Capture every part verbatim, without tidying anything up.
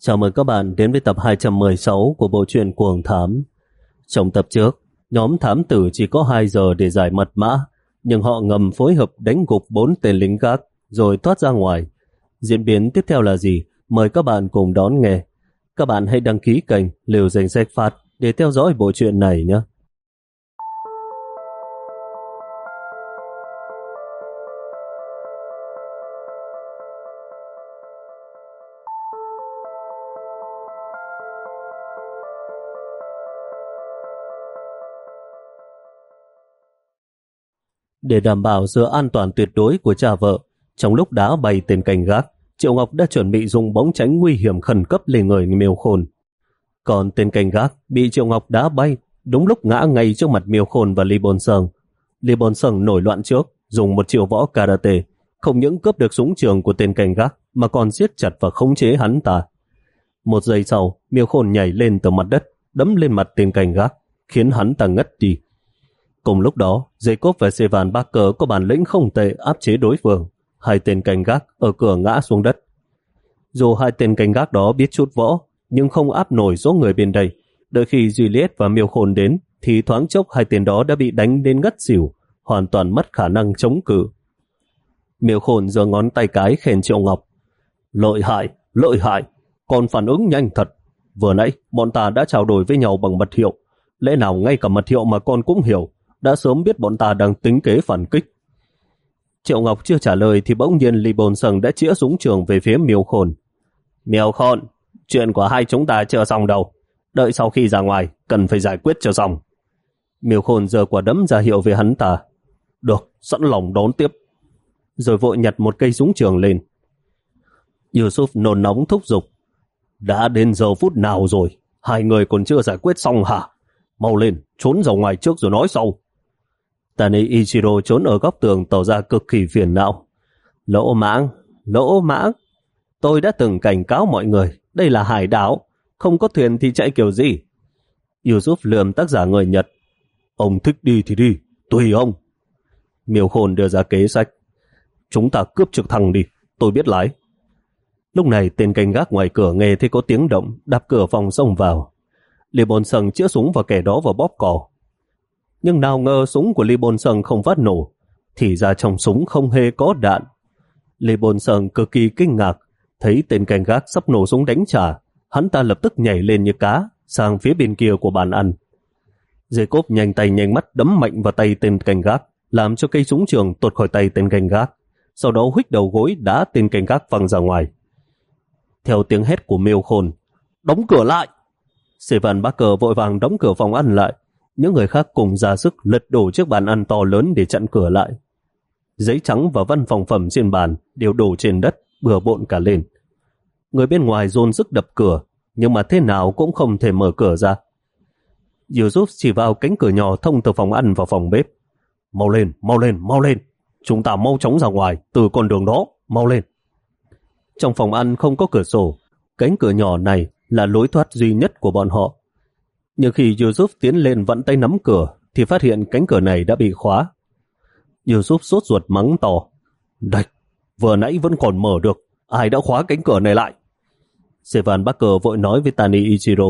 Chào mừng các bạn đến với tập hai trăm mười sáu của bộ truyện Cuồng Thám. Trong tập trước, nhóm thám tử chỉ có hai giờ để giải mật mã, nhưng họ ngầm phối hợp đánh gục bốn tên lính gác rồi thoát ra ngoài. Diễn biến tiếp theo là gì? Mời các bạn cùng đón nghe. Các bạn hãy đăng ký kênh Liều Danh Sách Phát để theo dõi bộ truyện này nhé. Để đảm bảo sự an toàn tuyệt đối của cha vợ, trong lúc đá bay tên canh gác, Triệu Ngọc đã chuẩn bị dùng bóng tránh nguy hiểm khẩn cấp lên người Miêu Khôn. Còn tên canh gác bị Triệu Ngọc đá bay, đúng lúc ngã ngay trước mặt Miêu Khôn và Lee Bôn Sung. Lee Bôn Sung nổi loạn trước, dùng một chiêu võ karate, không những cướp được súng trường của tên canh gác mà còn siết chặt và khống chế hắn ta. Một giây sau, Miêu Khôn nhảy lên từ mặt đất, đấm lên mặt tên canh gác, khiến hắn ta ngất đi. Cùng lúc đó, Jacob và Sevan Barker có bản lĩnh không tệ áp chế đối phương. Hai tên canh gác ở cửa ngã xuống đất. Dù hai tên canh gác đó biết chút võ, nhưng không áp nổi số người bên đây. Đợi khi Juliet và Miêu Khôn đến, thì thoáng chốc hai tên đó đã bị đánh đến ngất xỉu, hoàn toàn mất khả năng chống cự. Miêu Khôn giơ ngón tay cái khen Triệu Ngọc. Lợi hại, lợi hại, còn phản ứng nhanh thật. Vừa nãy, bọn ta đã trao đổi với nhau bằng mật hiệu. Lẽ nào ngay cả mật hiệu mà con cũng hiểu, đã sớm biết bọn ta đang tính kế phản kích. Triệu Ngọc chưa trả lời thì bỗng nhiên Lee Bôn Sung đã chĩa súng trường về phía Miêu Khôn. Miêu Khôn, chuyện của hai chúng ta chưa xong đâu. Đợi sau khi ra ngoài, cần phải giải quyết cho xong. Miêu Khôn giơ quả đấm ra hiệu với hắn ta. Được, sẵn lòng đón tiếp. Rồi vội nhặt một cây súng trường lên. Yusuf nôn nóng thúc giục. Đã đến giờ phút nào rồi? Hai người còn chưa giải quyết xong hả? Mau lên, trốn ra ngoài trước rồi nói sau. Tani Ichiro trốn ở góc tường tỏ ra cực kỳ phiền não. Lỗ mãng, lỗ mãng. Tôi đã từng cảnh cáo mọi người, đây là hải đảo, không có thuyền thì chạy kiểu gì. Yusuf lườm tác giả người Nhật. Ông thích đi thì đi, tùy ông. Miêu Khôn đưa ra kế sách. Chúng ta cướp trực thăng đi, tôi biết lái. Lúc này tên canh gác ngoài cửa nghe thấy có tiếng động, đạp cửa phòng xông vào. Lee Bôn Sung chĩa súng vào kẻ đó và bóp cò. Nhưng nào ngờ súng của Lee Bôn Sung không phát nổ, thì ra trong súng không hề có đạn. Lee Bôn Sung cực kỳ kinh ngạc, thấy tên canh gác sắp nổ súng đánh trả, hắn ta lập tức nhảy lên như cá sang phía bên kia của bàn ăn. Jacob nhanh tay nhanh mắt đấm mạnh vào tay tên canh gác, làm cho cây súng trường tuột khỏi tay tên canh gác, sau đó huých đầu gối đá tên canh gác văng ra ngoài. Theo tiếng hét của Miêu Khôn, đóng cửa lại. Sevan Barker vội vàng đóng cửa phòng ăn lại. Những người khác cùng ra sức lật đổ chiếc bàn ăn to lớn để chặn cửa lại. Giấy trắng và văn phòng phẩm trên bàn đều đổ trên đất, bừa bộn cả lên. Người bên ngoài dồn sức đập cửa, nhưng mà thế nào cũng không thể mở cửa ra. Yusuf chỉ vào cánh cửa nhỏ thông từ phòng ăn vào phòng bếp. Mau lên, mau lên, mau lên. Chúng ta mau chóng ra ngoài, từ con đường đó, mau lên. Trong phòng ăn không có cửa sổ, cánh cửa nhỏ này là lối thoát duy nhất của bọn họ. Nhưng khi Yusuf tiến lên vặn tay nắm cửa, thì phát hiện cánh cửa này đã bị khóa. Yusuf sốt ruột mắng to. Đạch, vừa nãy vẫn còn mở được, ai đã khóa cánh cửa này lại? Sevan Barker vội nói với Tani Ichiro.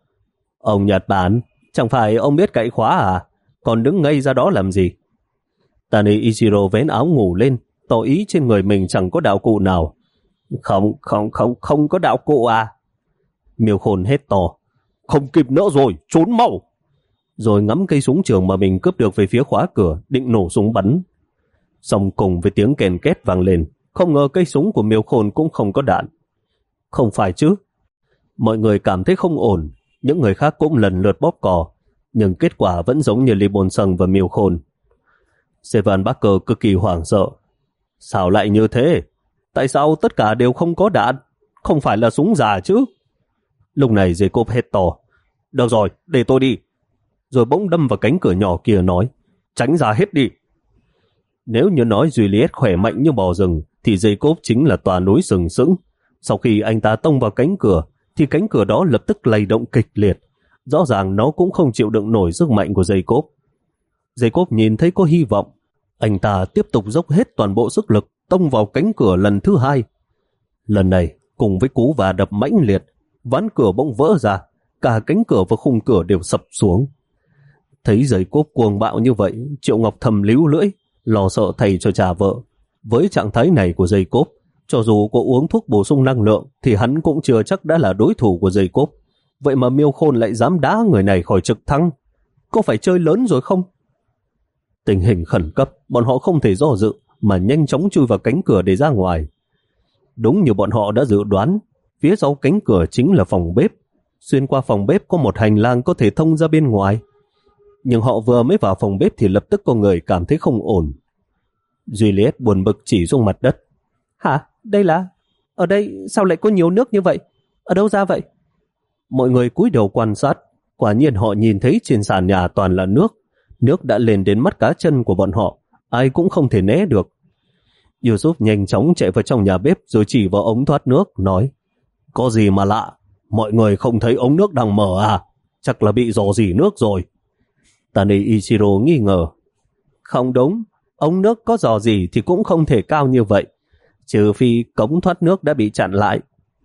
Ông Nhật Bản, chẳng phải ông biết cậy khóa à? Còn đứng ngây ra đó làm gì? Tani Ichiro vén áo ngủ lên, tỏ ý trên người mình chẳng có đạo cụ nào. Không, không, không, không có đạo cụ à? Miêu Khôn hét to. Không kịp nữa rồi, trốn mau. Rồi ngắm cây súng trường mà mình cướp được về phía khóa cửa, định nổ súng bắn. Xong cùng với tiếng kèn két vang lên, không ngờ cây súng của Miêu Khôn cũng không có đạn. Không phải chứ? Mọi người cảm thấy không ổn, những người khác cũng lần lượt bóp cò, nhưng kết quả vẫn giống như Lee Bôn Sung và Miêu Khôn. Sevan Barker cực kỳ hoảng sợ. Sao lại như thế? Tại sao tất cả đều không có đạn? Không phải là súng giả chứ? Lúc này Jacob hét to. Được rồi, để tôi đi. Rồi bỗng đâm vào cánh cửa nhỏ kia nói. Tránh ra hết đi. Nếu như nói Juliet khỏe mạnh như bò rừng, thì Jacob chính là tòa núi sừng sững. Sau khi anh ta tông vào cánh cửa, thì cánh cửa đó lập tức lay động kịch liệt. Rõ ràng nó cũng không chịu đựng nổi sức mạnh của Jacob. Jacob nhìn thấy có hy vọng. Anh ta tiếp tục dốc hết toàn bộ sức lực tông vào cánh cửa lần thứ hai. Lần này, cùng với cú va đập mãnh liệt, ván cửa bỗng vỡ ra, cả cánh cửa và khung cửa đều sập xuống. Thấy giày cốp cuồng bạo như vậy, Triệu Ngọc thầm líu lưỡi, lo sợ thầy cho Trà vợ. Với trạng thái này của giày cốp, cho dù có uống thuốc bổ sung năng lượng thì hắn cũng chưa chắc đã là đối thủ của giày cốp. Vậy mà Miêu Khôn lại dám đá người này khỏi trực thăng. Có phải chơi lớn rồi không? Tình hình khẩn cấp, bọn họ không thể do dự mà nhanh chóng chui vào cánh cửa để ra ngoài. Đúng như bọn họ đã dự đoán, phía sau cánh cửa chính là phòng bếp. Xuyên qua phòng bếp có một hành lang có thể thông ra bên ngoài. Nhưng họ vừa mới vào phòng bếp thì lập tức có người cảm thấy không ổn. Juliet buồn bực chỉ xuống mặt đất. Hả? Đây là... Ở đây sao lại có nhiều nước như vậy? Ở đâu ra vậy? Mọi người cúi đầu quan sát. Quả nhiên họ nhìn thấy trên sàn nhà toàn là nước. Nước đã lên đến mắt cá chân của bọn họ. Ai cũng không thể né được. Yusuf nhanh chóng chạy vào trong nhà bếp rồi chỉ vào ống thoát nước, nói: Có gì mà lạ? Mọi người không thấy ống nước đang mở à? Chắc là bị rò rỉ nước rồi. Tani Ichiro nghi ngờ. Không đúng, ống nước có rò rỉ thì cũng không thể cao như vậy, trừ phi cống thoát nước đã bị chặn lại.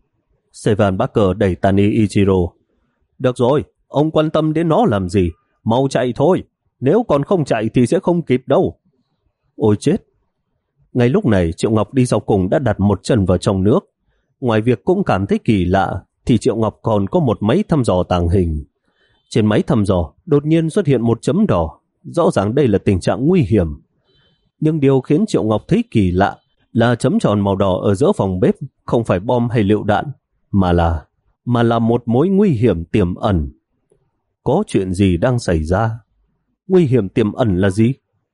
Sevan Barker đẩy Tani Ichiro. Được rồi, ông quan tâm đến nó làm gì? Mau chạy thôi, nếu còn không chạy thì sẽ không kịp đâu. Ôi chết! Ngay lúc này Triệu Ngọc đi sau cùng đã đặt một chân vào trong nước. Ngoài việc cũng cảm thấy kỳ lạ thì Triệu Ngọc còn có một máy thăm dò tàng hình. Trên máy thăm dò đột nhiên xuất hiện một chấm đỏ. Rõ ràng đây là tình trạng nguy hiểm. Nhưng điều khiến Triệu Ngọc thấy kỳ lạ là chấm tròn màu đỏ ở giữa phòng bếp không phải bom hay lựu đạn, mà là mà là một mối nguy hiểm tiềm ẩn. Có chuyện gì đang xảy ra? Nguy hiểm tiềm ẩn là gì?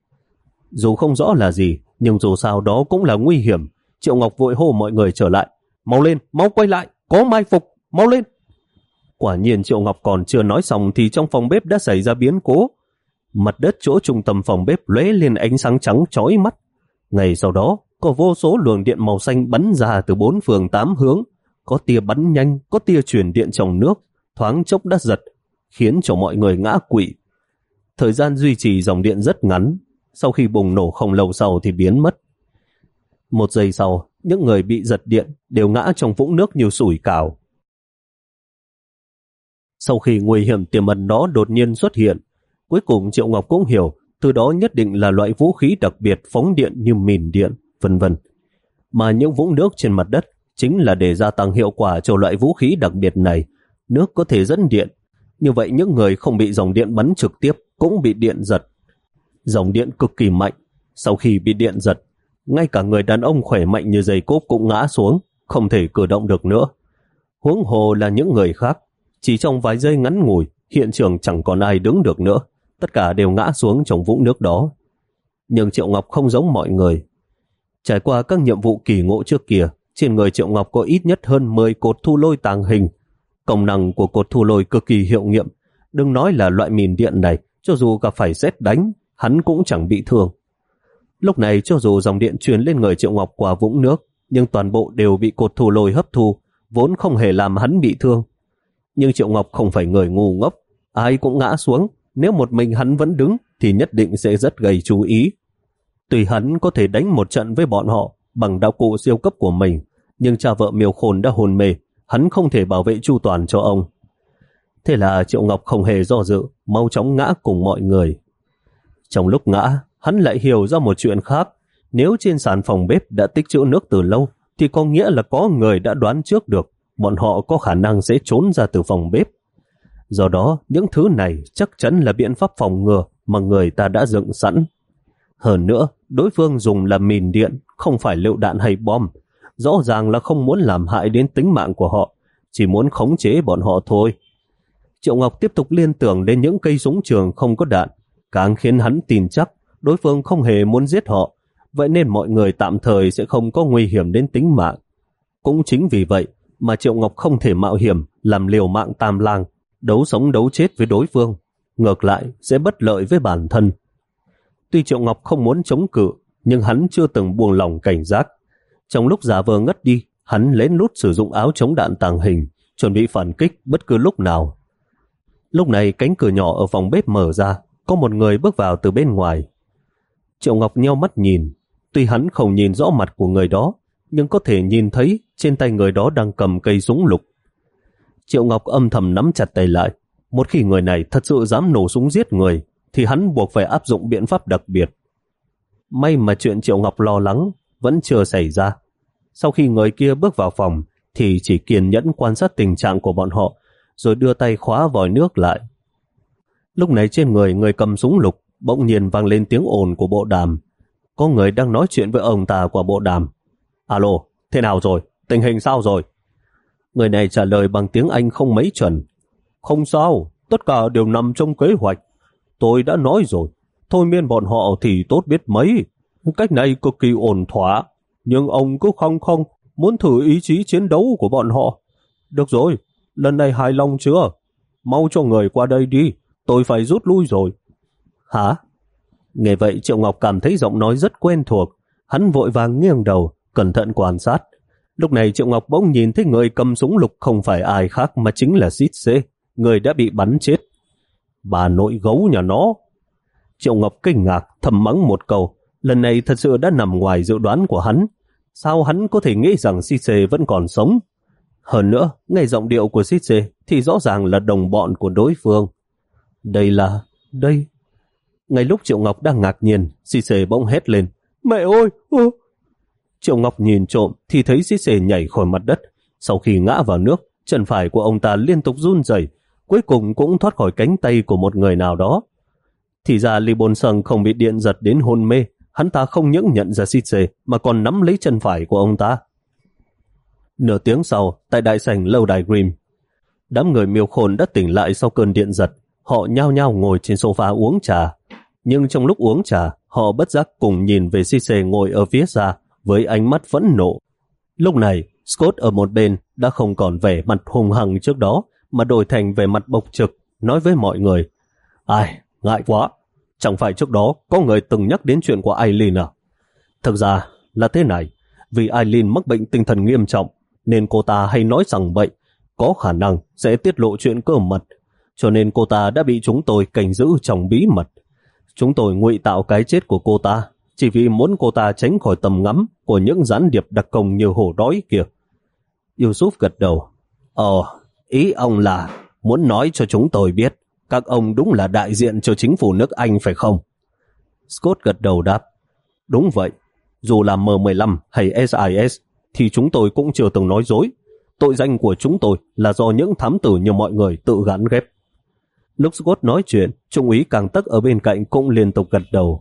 Dù không rõ là gì, nhưng dù sao đó cũng là nguy hiểm. Triệu Ngọc vội hô mọi người trở lại. Mau lên, mau quay lại, có mai phục, mau lên. Quả nhiên Triệu Ngọc còn chưa nói xong thì trong phòng bếp đã xảy ra biến cố. Mặt đất chỗ trung tâm phòng bếp lóe lên ánh sáng trắng chói mắt. Ngay sau đó, có vô số luồng điện màu xanh bắn ra từ bốn phương tám hướng. Có tia bắn nhanh, có tia truyền điện trong nước, thoáng chốc đã giật, khiến cho mọi người ngã quỵ. Thời gian duy trì dòng điện rất ngắn, sau khi bùng nổ không lâu sau thì biến mất. Một giây sau, những người bị giật điện đều ngã trong vũng nước như sủi cảo. Sau khi nguy hiểm tiềm ẩn đó đột nhiên xuất hiện, cuối cùng Triệu Ngọc cũng hiểu, từ đó nhất định là loại vũ khí đặc biệt phóng điện như mìn điện, vân vân. Mà những vũng nước trên mặt đất chính là để gia tăng hiệu quả cho loại vũ khí đặc biệt này. Nước có thể dẫn điện, như vậy những người không bị dòng điện bắn trực tiếp cũng bị điện giật. Dòng điện cực kỳ mạnh, sau khi bị điện giật, ngay cả người đàn ông khỏe mạnh như giày cốp cũng ngã xuống, không thể cử động được nữa. Huống hồ là những người khác, chỉ trong vài giây ngắn ngủi, hiện trường chẳng còn ai đứng được nữa, tất cả đều ngã xuống trong vũng nước đó. Nhưng Triệu Ngọc không giống mọi người. Trải qua các nhiệm vụ kỳ ngộ trước kia, trên người Triệu Ngọc có ít nhất hơn mười cột thu lôi tàng hình. Công năng của cột thu lôi cực kỳ hiệu nghiệm, đừng nói là loại mìn điện này, cho dù gặp phải sét đánh, hắn cũng chẳng bị thương. Lúc này cho dù dòng điện truyền lên người Triệu Ngọc qua vũng nước, nhưng toàn bộ đều bị cột thu lôi hấp thu, vốn không hề làm hắn bị thương. Nhưng Triệu Ngọc không phải người ngu ngốc, ai cũng ngã xuống, nếu một mình hắn vẫn đứng thì nhất định sẽ rất gây chú ý. Tuy hắn có thể đánh một trận với bọn họ bằng đạo cụ siêu cấp của mình, nhưng cha vợ Miêu Khôn đã hôn mê, hắn không thể bảo vệ chu toàn cho ông. Thế là Triệu Ngọc không hề do dự, mau chóng ngã cùng mọi người. Trong lúc ngã, hắn lại hiểu ra một chuyện khác. Nếu trên sàn phòng bếp đã tích trữ nước từ lâu, thì có nghĩa là có người đã đoán trước được bọn họ có khả năng sẽ trốn ra từ phòng bếp. Do đó, những thứ này chắc chắn là biện pháp phòng ngừa mà người ta đã dựng sẵn. Hơn nữa, đối phương dùng là mìn điện, không phải lựu đạn hay bom. Rõ ràng là không muốn làm hại đến tính mạng của họ, chỉ muốn khống chế bọn họ thôi. Triệu Ngọc tiếp tục liên tưởng đến những cây súng trường không có đạn, càng khiến hắn tin chắc đối phương không hề muốn giết họ, vậy nên mọi người tạm thời sẽ không có nguy hiểm đến tính mạng. Cũng chính vì vậy mà Triệu Ngọc không thể mạo hiểm làm liều mạng tam lang, đấu sống đấu chết với đối phương, ngược lại sẽ bất lợi với bản thân. Tuy Triệu Ngọc không muốn chống cự, nhưng hắn chưa từng buông lỏng cảnh giác. Trong lúc giả vờ ngất đi, hắn lén lút sử dụng áo chống đạn tàng hình, chuẩn bị phản kích bất cứ lúc nào. Lúc này cánh cửa nhỏ ở phòng bếp mở ra, có một người bước vào từ bên ngoài. Triệu Ngọc nheo mắt nhìn, tuy hắn không nhìn rõ mặt của người đó, nhưng có thể nhìn thấy trên tay người đó đang cầm cây súng lục. Triệu Ngọc âm thầm nắm chặt tay lại. Một khi người này thật sự dám nổ súng giết người, thì hắn buộc phải áp dụng biện pháp đặc biệt. May mà chuyện Triệu Ngọc lo lắng vẫn chưa xảy ra. Sau khi người kia bước vào phòng, thì chỉ kiên nhẫn quan sát tình trạng của bọn họ, rồi đưa tay khóa vòi nước lại. Lúc này trên người người cầm súng lục bỗng nhiên vang lên tiếng ồn của bộ đàm. Có người đang nói chuyện với ông ta qua bộ đàm. Alo, thế nào rồi? Tình hình sao rồi? Người này trả lời bằng tiếng Anh không mấy chuẩn. Không sao, tất cả đều nằm trong kế hoạch. Tôi đã nói rồi, thôi miên bọn họ thì tốt biết mấy. Cách này cực kỳ ổn thỏa. Nhưng ông cứ khăng khăng muốn thử ý chí chiến đấu của bọn họ. Được rồi, lần này hài lòng chưa? Mau cho người qua đây đi, tôi phải rút lui rồi. Hả? Nghe vậy Triệu Ngọc cảm thấy giọng nói rất quen thuộc. Hắn vội vàng nghiêng đầu, cẩn thận quan sát. Lúc này Triệu Ngọc bỗng nhìn thấy người cầm súng lục không phải ai khác mà chính là Xít Xê, người đã bị bắn chết. Bà nội gấu nhà nó. Triệu Ngọc kinh ngạc thầm mắng một câu. Lần này thật sự đã nằm ngoài dự đoán của hắn. Sao hắn có thể nghĩ rằng Xít Xê vẫn còn sống? Hơn nữa, nghe giọng điệu của Xít Xê thì rõ ràng là đồng bọn của đối phương. Đây là... đây... Ngay lúc Triệu Ngọc đang ngạc nhiên, Xít Xê bỗng hét lên. Mẹ ơi! Ừ. Triệu Ngọc nhìn trộm thì thấy Xít Xê nhảy khỏi mặt đất. Sau khi ngã vào nước, chân phải của ông ta liên tục run rẩy, cuối cùng cũng thoát khỏi cánh tay của một người nào đó. Thì ra Lee Bôn Sung không bị điện giật đến hôn mê. Hắn ta không những nhận ra Xít Xê mà còn nắm lấy chân phải của ông ta. Nửa tiếng sau, tại đại sảnh lâu đài Grimm, đám người Miêu Khôn đã tỉnh lại sau cơn điện giật. Họ nhao nhao ngồi trên sofa uống trà. Nhưng trong lúc uống trà, họ bất giác cùng nhìn về Xít Xê ngồi ở phía xa với ánh mắt phẫn nộ. Lúc này, Scott ở một bên đã không còn vẻ mặt hung hăng trước đó, mà đổi thành vẻ mặt bộc trực, nói với mọi người. Ai, ngại quá, chẳng phải trước đó có người từng nhắc đến chuyện của Aileen à? Thực ra là thế này, vì Aileen mắc bệnh tinh thần nghiêm trọng, nên cô ta hay nói rằng bệnh có khả năng sẽ tiết lộ chuyện cơ mật, cho nên cô ta đã bị chúng tôi canh giữ trong bí mật. Chúng tôi ngụy tạo cái chết của cô ta, chỉ vì muốn cô ta tránh khỏi tầm ngắm của những gián điệp đặc công như hổ đói kia. Yusuf gật đầu. Ờ, ý ông là muốn nói cho chúng tôi biết các ông đúng là đại diện cho chính phủ nước Anh phải không? Scott gật đầu đáp. Đúng vậy, dù là M mười lăm hay ét i ét thì chúng tôi cũng chưa từng nói dối. Tội danh của chúng tôi là do những thám tử như mọi người tự gắn ghép. Lúc Scott nói chuyện, Trung úy Càng Tấc ở bên cạnh cũng liên tục gật đầu.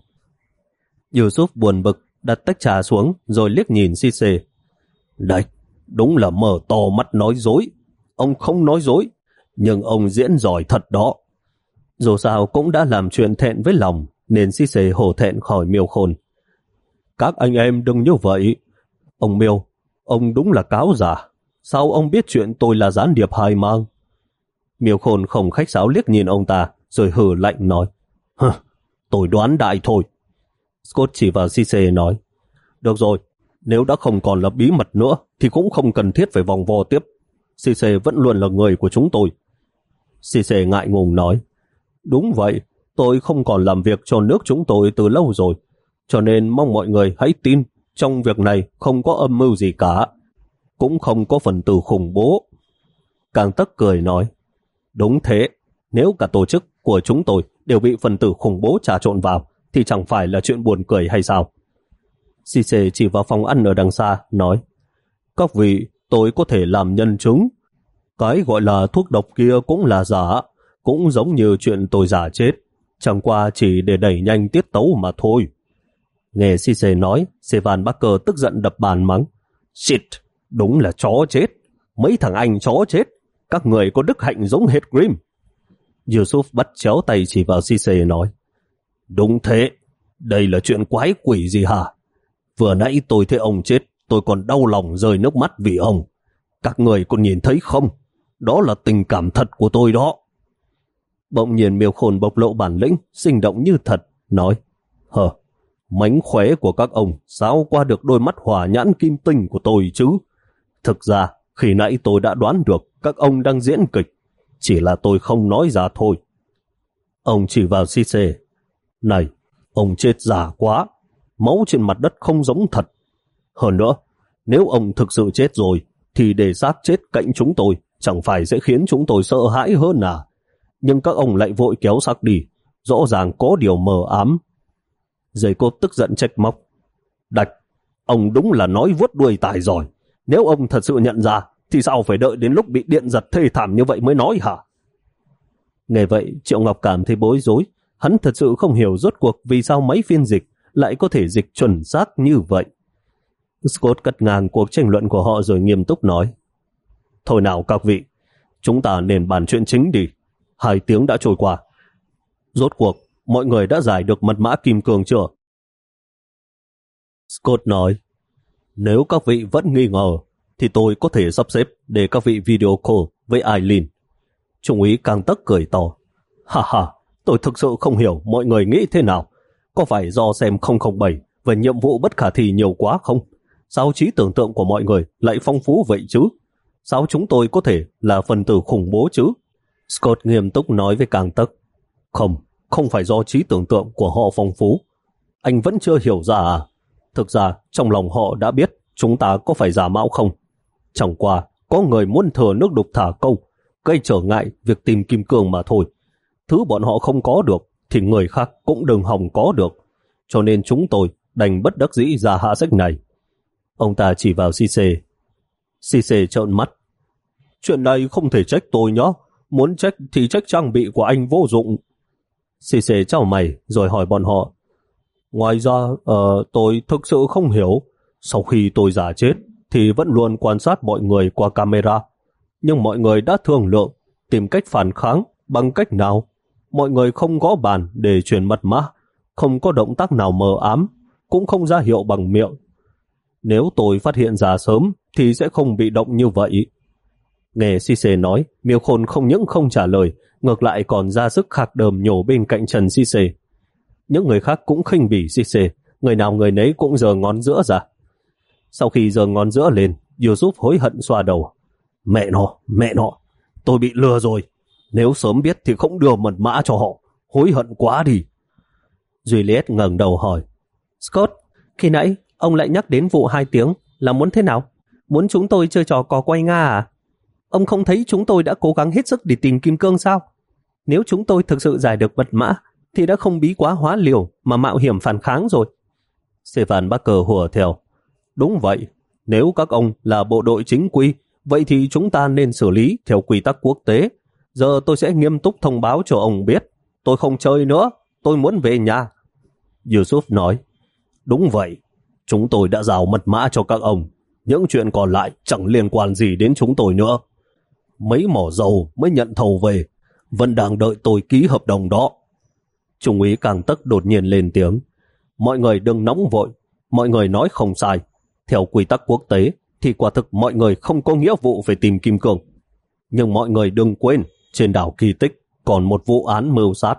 Yusuf buồn bực đặt tách trà xuống rồi liếc nhìn Xít Xê. Đấy, đúng là mở to mắt nói dối. Ông không nói dối, nhưng ông diễn giỏi thật đó. Dù sao cũng đã làm chuyện thẹn với lòng, nên Xít Xê hổ thẹn khỏi Miêu Khôn. Các anh em đừng như vậy. Ông Miêu, ông đúng là cáo giả. Sao ông biết chuyện tôi là gián điệp hai mang? Miêu Khôn không khách sáo liếc nhìn ông ta, rồi hừ lạnh nói. Hừ, tôi đoán đại thôi. Scott chỉ vào Xít Xê nói. Được rồi, nếu đã không còn là bí mật nữa, thì cũng không cần thiết phải vòng vo tiếp. Xít Xê vẫn luôn là người của chúng tôi. Xít Xê ngại ngùng nói. Đúng vậy, tôi không còn làm việc cho nước chúng tôi từ lâu rồi, cho nên mong mọi người hãy tin, trong việc này không có âm mưu gì cả, cũng không có phần tử khủng bố. Càng Tấc cười nói. Đúng thế, nếu cả tổ chức của chúng tôi đều bị phần tử khủng bố trà trộn vào, thì chẳng phải là chuyện buồn cười hay sao? Xít Xê chỉ vào phòng ăn ở đằng xa, nói. Các vị, tôi có thể làm nhân chứng. Cái gọi là thuốc độc kia cũng là giả, cũng giống như chuyện tôi giả chết, chẳng qua chỉ để đẩy nhanh tiết tấu mà thôi. Nghe Xít Xê nói, Sevan Barker tức giận đập bàn mắng. Shit, đúng là chó chết. Mấy thằng anh chó chết. Các người có đức hạnh giống hệt Grimm. Yusuf bắt chéo tay chỉ vào Xít Xê nói. Đúng thế, đây là chuyện quái quỷ gì hả? Vừa nãy tôi thấy ông chết, tôi còn đau lòng rơi nước mắt vì ông. Các người còn nhìn thấy không? Đó là tình cảm thật của tôi đó. Bỗng nhiên Miêu Khôn bộc lộ bản lĩnh, sinh động như thật, nói. Hờ, mánh khóe của các ông sao qua được đôi mắt hỏa nhãn kim tinh của tôi chứ? Thực ra, khi nãy tôi đã đoán được các ông đang diễn kịch, chỉ là tôi không nói ra thôi. Ông chỉ vào Xít Xê. Này, ông chết giả quá, máu trên mặt đất không giống thật. Hơn nữa, nếu ông thực sự chết rồi, thì để xác chết cạnh chúng tôi chẳng phải sẽ khiến chúng tôi sợ hãi hơn à? Nhưng các ông lại vội kéo xác đi, rõ ràng có điều mờ ám. Dây cốt tức giận trách móc. Đạch, ông đúng là nói vuốt đuôi tài giỏi. Nếu ông thật sự nhận ra, thì sao phải đợi đến lúc bị điện giật thê thảm như vậy mới nói hả? Nghe vậy, Triệu Ngọc cảm thấy bối rối. Hắn thật sự không hiểu rốt cuộc vì sao máy phiên dịch lại có thể dịch chuẩn xác như vậy. Scott cắt ngang cuộc tranh luận của họ rồi nghiêm túc nói. Thôi nào các vị, chúng ta nên bàn chuyện chính đi. Hai tiếng đã trôi qua. Rốt cuộc, mọi người đã giải được mật mã kim cương chưa? Scott nói, nếu các vị vẫn nghi ngờ, thì tôi có thể sắp xếp để các vị video call với Eileen. Trung úy Càng Tấc cười to. Ha ha, tôi thực sự không hiểu mọi người nghĩ thế nào. Có phải do xem không không bảy về nhiệm vụ bất khả thi nhiều quá không? Sao trí tưởng tượng của mọi người lại phong phú vậy chứ? Sao chúng tôi có thể là phần tử khủng bố chứ? Scott nghiêm túc nói với Càng Tấc. Không, không phải do trí tưởng tượng của họ phong phú. Anh vẫn chưa hiểu ra à? Thực ra, trong lòng họ đã biết chúng ta có phải giả mạo không. Chẳng qua, có người muốn thừa nước đục thả câu, gây trở ngại việc tìm kim cương mà thôi. Thứ bọn họ không có được, thì người khác cũng đừng hòng có được. Cho nên chúng tôi đành bất đắc dĩ ra hạ sách này. Ông ta chỉ vào Cisse. Cisse trợn mắt. Chuyện này không thể trách tôi nhá. Muốn trách thì trách trang bị của anh vô dụng. Cisse chào mày rồi hỏi bọn họ. Ngoài ra, uh, tôi thực sự không hiểu. Sau khi tôi giả chết, thì vẫn luôn quan sát mọi người qua camera. Nhưng mọi người đã thương lượng, tìm cách phản kháng bằng cách nào. Mọi người không có bàn để truyền mật mã, không có động tác nào mờ ám, cũng không ra hiệu bằng miệng. Nếu tôi phát hiện ra sớm, thì sẽ không bị động như vậy. Nghe Cisse nói, Miêu Khôn không những không trả lời, ngược lại còn ra sức khạc đờm nhổ bên cạnh Trần Cisse. Những người khác cũng khinh bỉ Cisse, người nào người nấy cũng giơ ngón giữa ra. Sau khi giơ ngón giữa lên, Yusuf hối hận xoa đầu. Mẹ nó, mẹ nó, tôi bị lừa rồi. Nếu sớm biết thì không đưa mật mã cho họ. Hối hận quá đi. Juliet ngẩng đầu hỏi. Scott, khi nãy ông lại nhắc đến vụ hai tiếng là muốn thế nào? Muốn chúng tôi chơi trò cò quay Nga à? Ông không thấy chúng tôi đã cố gắng hết sức để tìm kim cương sao? Nếu chúng tôi thực sự giải được mật mã thì đã không bí quá hóa liều mà mạo hiểm phản kháng rồi. Stefan Barker hùa theo. Đúng vậy, nếu các ông là bộ đội chính quy, vậy thì chúng ta nên xử lý theo quy tắc quốc tế. Giờ tôi sẽ nghiêm túc thông báo cho ông biết. Tôi không chơi nữa, tôi muốn về nhà. Yusuf nói. Đúng vậy, chúng tôi đã giao mật mã cho các ông. Những chuyện còn lại chẳng liên quan gì đến chúng tôi nữa. Mấy mỏ dầu mới nhận thầu về, vẫn đang đợi tôi ký hợp đồng đó. Trung úy Càng Tấc đột nhiên lên tiếng. Mọi người đừng nóng vội, mọi người nói không sai. Theo quy tắc quốc tế thì quả thực mọi người không có nghĩa vụ phải tìm kim cương. Nhưng mọi người đừng quên, trên đảo Kỳ Tích còn một vụ án mưu sát.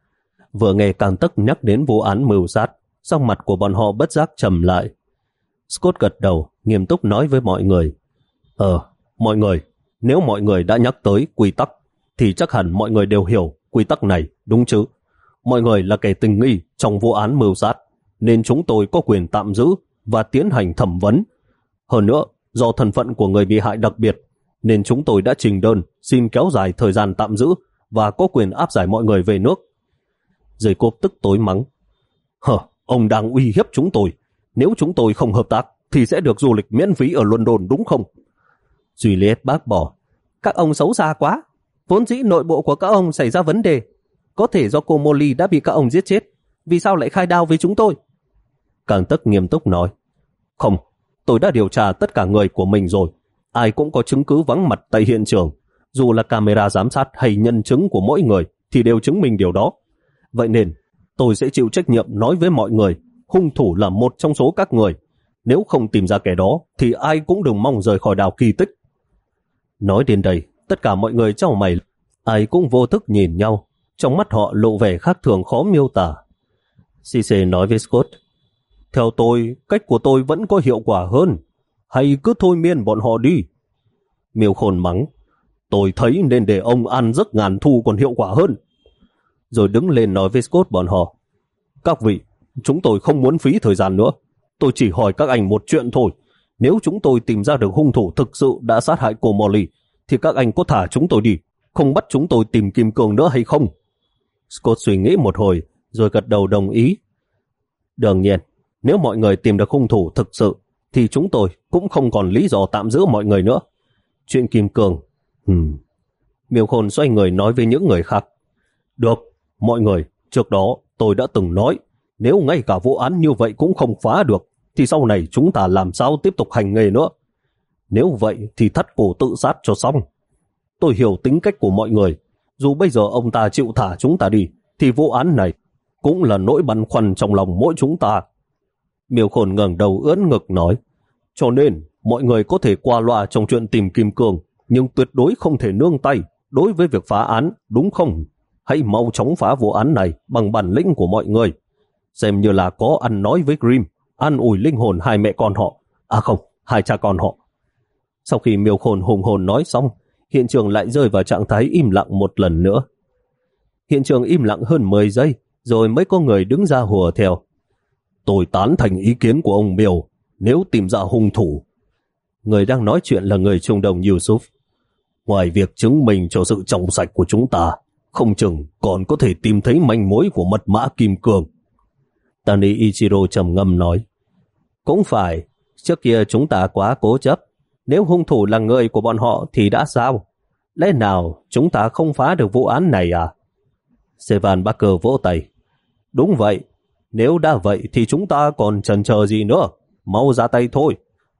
Vừa nghe Càng Tấc nhắc đến vụ án mưu sát, sắc mặt của bọn họ bất giác trầm lại. Scott gật đầu, nghiêm túc nói với mọi người. Ờ, mọi người, nếu mọi người đã nhắc tới quy tắc, thì chắc hẳn mọi người đều hiểu quy tắc này, đúng chứ? Mọi người là kẻ tình nghi trong vụ án mưu sát, nên chúng tôi có quyền tạm giữ và tiến hành thẩm vấn. Hơn nữa, do thân phận của người bị hại đặc biệt, nên chúng tôi đã trình đơn xin kéo dài thời gian tạm giữ và có quyền áp giải mọi người về nước. Dây cốp tức tối mắng. Hờ, ông đang uy hiếp chúng tôi. Nếu chúng tôi không hợp tác, thì sẽ được du lịch miễn phí ở London đúng không? Juliet bác bỏ. Các ông xấu xa quá. Vốn dĩ nội bộ của các ông xảy ra vấn đề. Có thể do cô Molly đã bị các ông giết chết. Vì sao lại khai đao với chúng tôi? Càng Tấc nghiêm túc nói. Không, tôi đã điều tra tất cả người của mình rồi. Ai cũng có chứng cứ vắng mặt tại hiện trường. Dù là camera giám sát hay nhân chứng của mỗi người thì đều chứng minh điều đó. Vậy nên tôi sẽ chịu trách nhiệm nói với mọi người hung thủ là một trong số các người. Nếu không tìm ra kẻ đó thì ai cũng đừng mong rời khỏi đảo Kỳ Tích. Nói đến đây, tất cả mọi người chau mày, ai cũng vô thức nhìn nhau. Trong mắt họ lộ vẻ khác thường khó miêu tả. Cisse nói với Scott. Theo tôi, cách của tôi vẫn có hiệu quả hơn. Hay cứ thôi miên bọn họ đi. Miêu Khôn mắng. Tôi thấy nên để ông ăn giấc ngàn thu còn hiệu quả hơn. Rồi đứng lên nói với Scott bọn họ. Các vị, chúng tôi không muốn phí thời gian nữa. Tôi chỉ hỏi các anh một chuyện thôi. Nếu chúng tôi tìm ra được hung thủ thực sự đã sát hại cô Molly, thì các anh có thả chúng tôi đi, không bắt chúng tôi tìm kim cương nữa hay không? Scott suy nghĩ một hồi, rồi gật đầu đồng ý. Đương nhiên, nếu mọi người tìm được hung thủ thực sự, thì chúng tôi cũng không còn lý do tạm giữ mọi người nữa. Chuyện kim cương... Hmm. Miêu Khôn xoay người nói với những người khác. Được, mọi người, trước đó tôi đã từng nói, nếu ngay cả vụ án như vậy cũng không phá được, thì sau này chúng ta làm sao tiếp tục hành nghề nữa. Nếu vậy thì thắt cổ tự sát cho xong. Tôi hiểu tính cách của mọi người. Dù bây giờ ông ta chịu thả chúng ta đi, thì vụ án này cũng là nỗi băn khoăn trong lòng mỗi chúng ta. Miêu Khôn ngẩng đầu ưỡn ngực nói, cho nên mọi người có thể qua loa trong chuyện tìm kim cương, nhưng tuyệt đối không thể nương tay đối với việc phá án, đúng không? Hãy mau chóng phá vụ án này bằng bản lĩnh của mọi người. Xem như là có ăn nói với Grimm, an ủi linh hồn hai mẹ con họ. À không, hai cha con họ. Sau khi Miêu Khôn hùng hồn nói xong, hiện trường lại rơi vào trạng thái im lặng một lần nữa. Hiện trường im lặng hơn mười giây, rồi mới có người đứng ra hùa theo. Tôi tán thành ý kiến của ông Miêu, nếu tìm ra hung thủ. Người đang nói chuyện là người Trung Đông Yusuf. Ngoài việc chứng minh cho sự trong sạch của chúng ta, không chừng còn có thể tìm thấy manh mối của mật mã kim cương. Tani Ichiro trầm ngâm nói, cũng phải, trước kia chúng ta quá cố chấp. Nếu hung thủ là người của bọn họ thì đã sao? Lẽ nào chúng ta không phá được vụ án này à? Sevan Barker vỗ tay. Đúng vậy, nếu đã vậy thì chúng ta còn chần chờ gì nữa, mau ra tay thôi.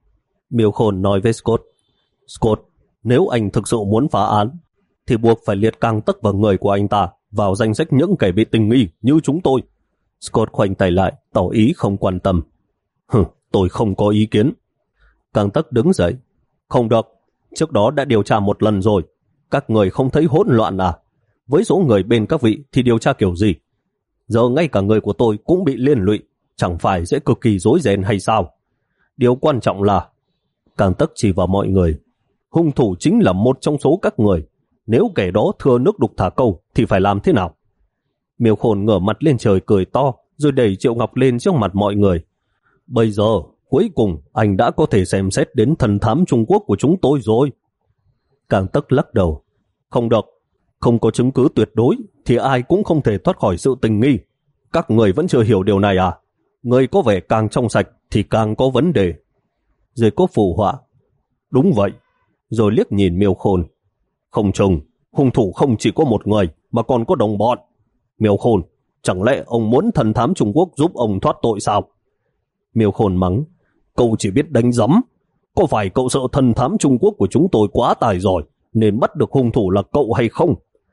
Miêu Khôn nói với Scott, Scott, nếu anh thực sự muốn phá án, thì buộc phải liệt càng tất vào người của anh ta vào danh sách những kẻ bị tình nghi như chúng tôi. Scott khoanh tay lại, tỏ ý không quan tâm. Hừ, tôi không có ý kiến. Càng tất đứng dậy. Không được, trước đó đã điều tra một lần rồi. Các người không thấy hỗn loạn à? Với số người bên các vị thì điều tra kiểu gì? Giờ ngay cả người của tôi cũng bị liên lụy, chẳng phải sẽ cực kỳ rối ren hay sao? Điều quan trọng là, Càng tất chỉ vào mọi người, hung thủ chính là một trong số các người. Nếu kẻ đó thừa nước đục thả câu thì phải làm thế nào? Miêu Khôn ngửa mặt lên trời cười to, rồi đẩy Triệu Ngọc lên trước mặt mọi người. Bây giờ, cuối cùng anh đã có thể xem xét đến thần thám Trung Quốc của chúng tôi rồi. Càng tất lắc đầu. Không được, không có chứng cứ tuyệt đối thì ai cũng không thể thoát khỏi sự tình nghi. Các người vẫn chưa hiểu điều này à? Người có vẻ càng trong sạch thì càng có vấn đề. Rồi có phụ họa. Đúng vậy. Rồi liếc nhìn Miêu Khôn. Không chừng, hung thủ không chỉ có một người mà còn có đồng bọn. Miêu Khôn, chẳng lẽ ông muốn thần thám Trung Quốc giúp ông thoát tội sao? Miêu Khôn mắng. Cậu chỉ biết đánh giấm. Có phải cậu sợ thần thám Trung Quốc của chúng tôi quá tài giỏi nên bắt được hung thủ là cậu hay không?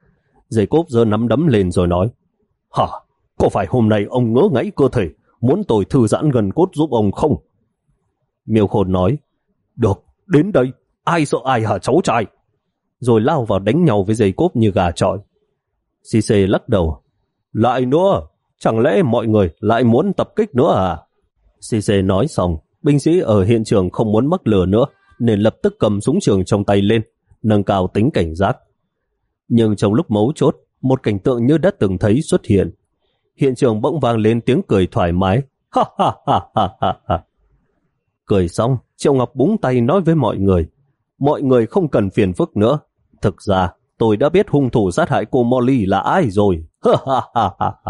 Dây cốp giơ nắm đấm lên rồi nói. Hả? Có phải hôm nay ông ngỡ ngáy cơ thể muốn tôi thư giãn gần cốt giúp ông không? Miêu Khôn nói. Được, đến đây. Ai sợ ai hả cháu trai? Rồi lao vào đánh nhau với dây cốp như gà chọi. Cisse lắc đầu. Lại nữa, chẳng lẽ mọi người lại muốn tập kích nữa à? Cisse nói xong, binh sĩ ở hiện trường không muốn mắc lừa nữa nên lập tức cầm súng trường trong tay lên, nâng cao tính cảnh giác. Nhưng trong lúc mấu chốt, một cảnh tượng như đã từng thấy xuất hiện. Hiện trường bỗng vang lên tiếng cười thoải mái. Ha ha ha ha ha ha. Cười xong, Triệu Ngọc búng tay nói với mọi người. Mọi người không cần phiền phức nữa. Thực ra, tôi đã biết hung thủ sát hại cô Molly là ai rồi. Ha ha ha ha ha.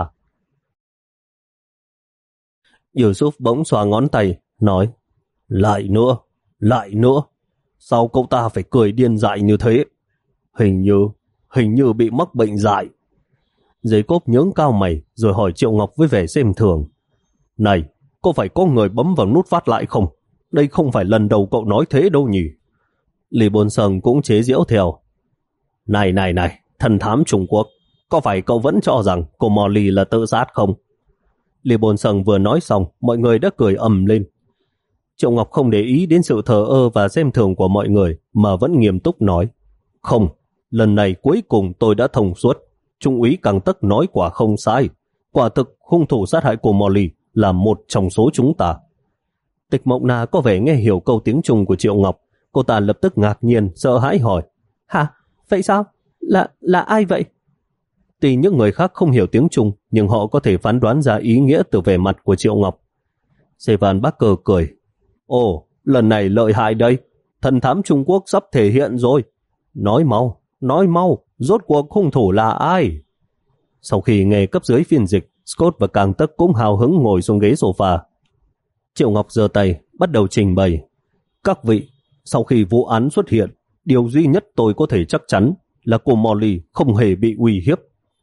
Yusuf bỗng xoa ngón tay, nói. Lại nữa, lại nữa. Sao cậu ta phải cười điên dại như thế? Hình như, hình như bị mắc bệnh dại. Giấy cốp nhướng cao mày rồi hỏi Triệu Ngọc với vẻ xem thường. Này, có phải có người bấm vào nút phát lại không? Đây không phải lần đầu cậu nói thế đâu nhỉ? Lý Bôn Sần cũng chế giễu theo. Này này này, thần thám Trung Quốc, có phải cậu vẫn cho rằng cô Molly là tự sát không? Lý Bôn Sần vừa nói xong, mọi người đã cười ầm lên. Triệu Ngọc không để ý đến sự thờ ơ và xem thường của mọi người mà vẫn nghiêm túc nói. Không, lần này cuối cùng tôi đã thông suốt. Trung úy Càng Tất nói quả không sai. Quả thực hung thủ sát hại cô Molly là một trong số chúng ta. Tịch Mộng Na có vẻ nghe hiểu câu tiếng Trung của Triệu Ngọc. Cô ta lập tức ngạc nhiên, sợ hãi hỏi. Hả? Vậy sao? Là, là ai vậy? Tuy những người khác không hiểu tiếng Trung, nhưng họ có thể phán đoán ra ý nghĩa từ vẻ mặt của Triệu Ngọc. Sevan Barker cười. Ồ, lần này lợi hại đây. Thần thám Trung Quốc sắp thể hiện rồi. Nói mau, nói mau, rốt cuộc hung thủ là ai? Sau khi nghe cấp dưới phiên dịch, Scott và Càng Tấc cũng hào hứng ngồi xuống ghế sofa. Triệu Ngọc giơ tay, bắt đầu trình bày. Các vị, sau khi vụ án xuất hiện, điều duy nhất tôi có thể chắc chắn là cô Molly không hề bị uy hiếp.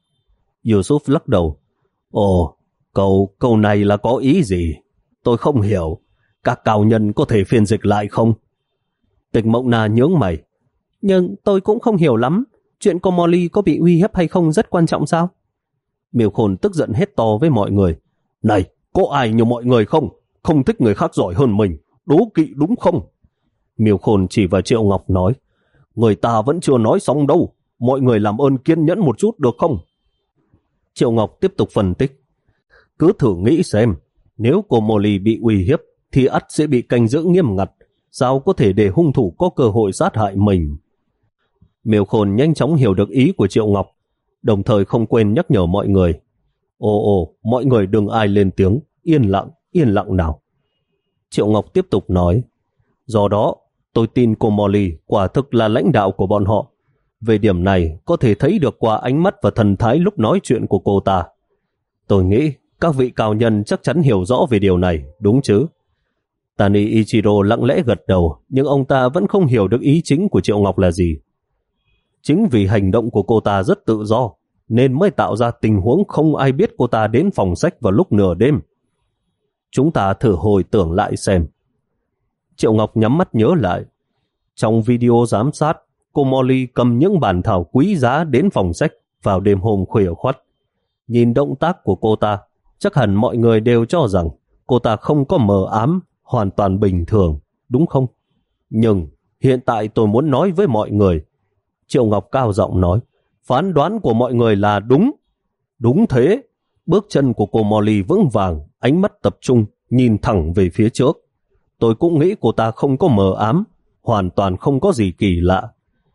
Yusuf lắc đầu. Ồ, câu, câu này là có ý gì? Tôi không hiểu. Các cao nhân có thể phiên dịch lại không? Tịch Mộng Na nhướng mày. Nhưng tôi cũng không hiểu lắm. Chuyện cô Molly có bị uy hiếp hay không rất quan trọng sao? Miêu Khôn tức giận hét to với mọi người. Này, có ai như mọi người không? Không thích người khác giỏi hơn mình. Đố kỵ đúng không? Miêu Khôn chỉ vào Triệu Ngọc nói. Người ta vẫn chưa nói xong đâu. Mọi người làm ơn kiên nhẫn một chút được không? Triệu Ngọc tiếp tục phân tích. Cứ thử nghĩ xem, nếu cô Molly bị uy hiếp thì ắt sẽ bị canh giữ nghiêm ngặt. Sao có thể để hung thủ có cơ hội sát hại mình? Miêu Khôn nhanh chóng hiểu được ý của Triệu Ngọc, đồng thời không quên nhắc nhở mọi người. Ồ ồ, mọi người đừng ai lên tiếng, yên lặng, yên lặng nào. Triệu Ngọc tiếp tục nói. Do đó, tôi tin cô Molly quả thực là lãnh đạo của bọn họ. Về điểm này, có thể thấy được qua ánh mắt và thần thái lúc nói chuyện của cô ta. Tôi nghĩ các vị cao nhân chắc chắn hiểu rõ về điều này, đúng chứ? Tani Ichiro lặng lẽ gật đầu, nhưng ông ta vẫn không hiểu được ý chính của Triệu Ngọc là gì. Chính vì hành động của cô ta rất tự do, nên mới tạo ra tình huống không ai biết cô ta đến phòng sách vào lúc nửa đêm. Chúng ta thử hồi tưởng lại xem. Triệu Ngọc nhắm mắt nhớ lại. Trong video giám sát, cô Molly cầm những bản thảo quý giá đến phòng sách vào đêm hôm khuya khoắt. Nhìn động tác của cô ta, chắc hẳn mọi người đều cho rằng cô ta không có mờ ám, hoàn toàn bình thường, đúng không? Nhưng hiện tại tôi muốn nói với mọi người. Triệu Ngọc cao giọng nói, phán đoán của mọi người là đúng. Đúng thế. Bước chân của cô Molly vững vàng, ánh mắt tập trung, nhìn thẳng về phía trước. Tôi cũng nghĩ cô ta không có mờ ám, hoàn toàn không có gì kỳ lạ.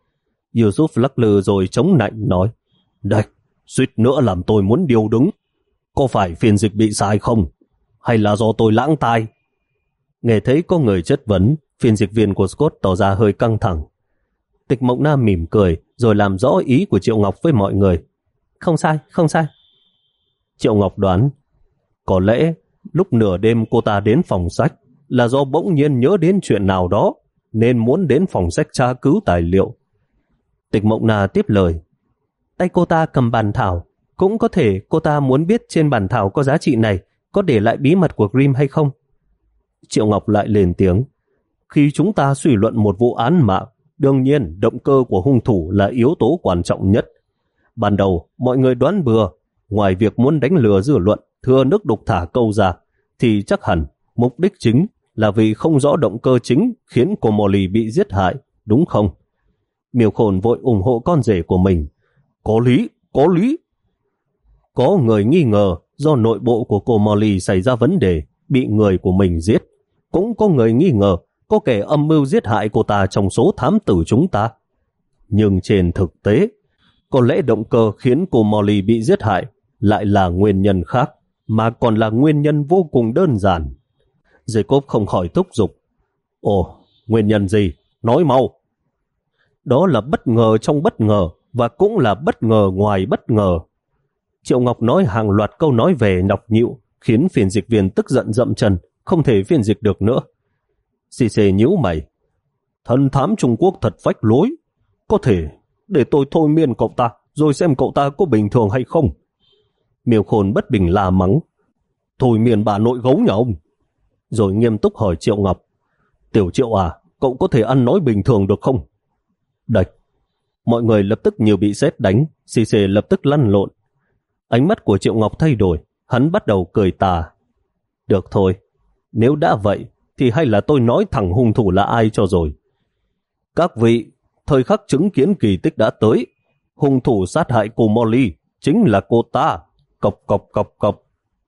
Yusuf lắc lư rồi chống nạnh nói, đây, suýt nữa làm tôi muốn điêu đứng. Có phải phiên dịch bị sai không? Hay là do tôi lãng tai? Nghe thấy có người chất vấn, phiên dịch viên của Scott tỏ ra hơi căng thẳng. Tịch Mộng Na mỉm cười rồi làm rõ ý của Triệu Ngọc với mọi người. Không sai, không sai. Triệu Ngọc đoán, có lẽ lúc nửa đêm cô ta đến phòng sách là do bỗng nhiên nhớ đến chuyện nào đó nên muốn đến phòng sách tra cứu tài liệu. Tịch Mộng Na tiếp lời, tay cô ta cầm bản thảo, cũng có thể cô ta muốn biết trên bản thảo có giá trị này có để lại bí mật của Grimm hay không. Triệu Ngọc lại lên tiếng, khi chúng ta suy luận một vụ án mạng, đương nhiên động cơ của hung thủ là yếu tố quan trọng nhất. Ban đầu mọi người đoán bừa, ngoài việc muốn đánh lừa dư luận, thừa nước đục thả câu ra, thì chắc hẳn mục đích chính là vì không rõ động cơ chính khiến cô Molly bị giết hại, đúng không? Miêu Khôn vội ủng hộ con rể của mình. Có lý, có lý. Có người nghi ngờ do nội bộ của cô Molly xảy ra vấn đề, bị người của mình giết. Cũng có người nghi ngờ có kẻ âm mưu giết hại cô ta trong số thám tử chúng ta. Nhưng trên thực tế, có lẽ động cơ khiến cô Molly bị giết hại lại là nguyên nhân khác, mà còn là nguyên nhân vô cùng đơn giản. Jacob không khỏi thúc giục. Ồ, nguyên nhân gì? Nói mau. Đó là bất ngờ trong bất ngờ, và cũng là bất ngờ ngoài bất ngờ. Triệu Ngọc nói hàng loạt câu nói về nhọc nhịu, khiến phiên dịch viên tức giận dậm chân, không thể phiên dịch được nữa. Xì xê nhíu mày. Thần thám Trung Quốc thật phách lối. Có thể để tôi thôi miên cậu ta, rồi xem cậu ta có bình thường hay không. Miêu Khôn bất bình la mắng. Thôi miên bà nội gấu nhà ông. Rồi nghiêm túc hỏi Triệu Ngọc. Tiểu Triệu à, cậu có thể ăn nói bình thường được không? Đạch. Mọi người lập tức như bị sét đánh, xì xê lập tức lăn lộn. Ánh mắt của Triệu Ngọc thay đổi, hắn bắt đầu cười tà. Được thôi, nếu đã vậy, thì hay là tôi nói thẳng hung thủ là ai cho rồi. Các vị, thời khắc chứng kiến kỳ tích đã tới. Hung thủ sát hại cô Molly chính là cô ta. Cộc cộc cộc cộc.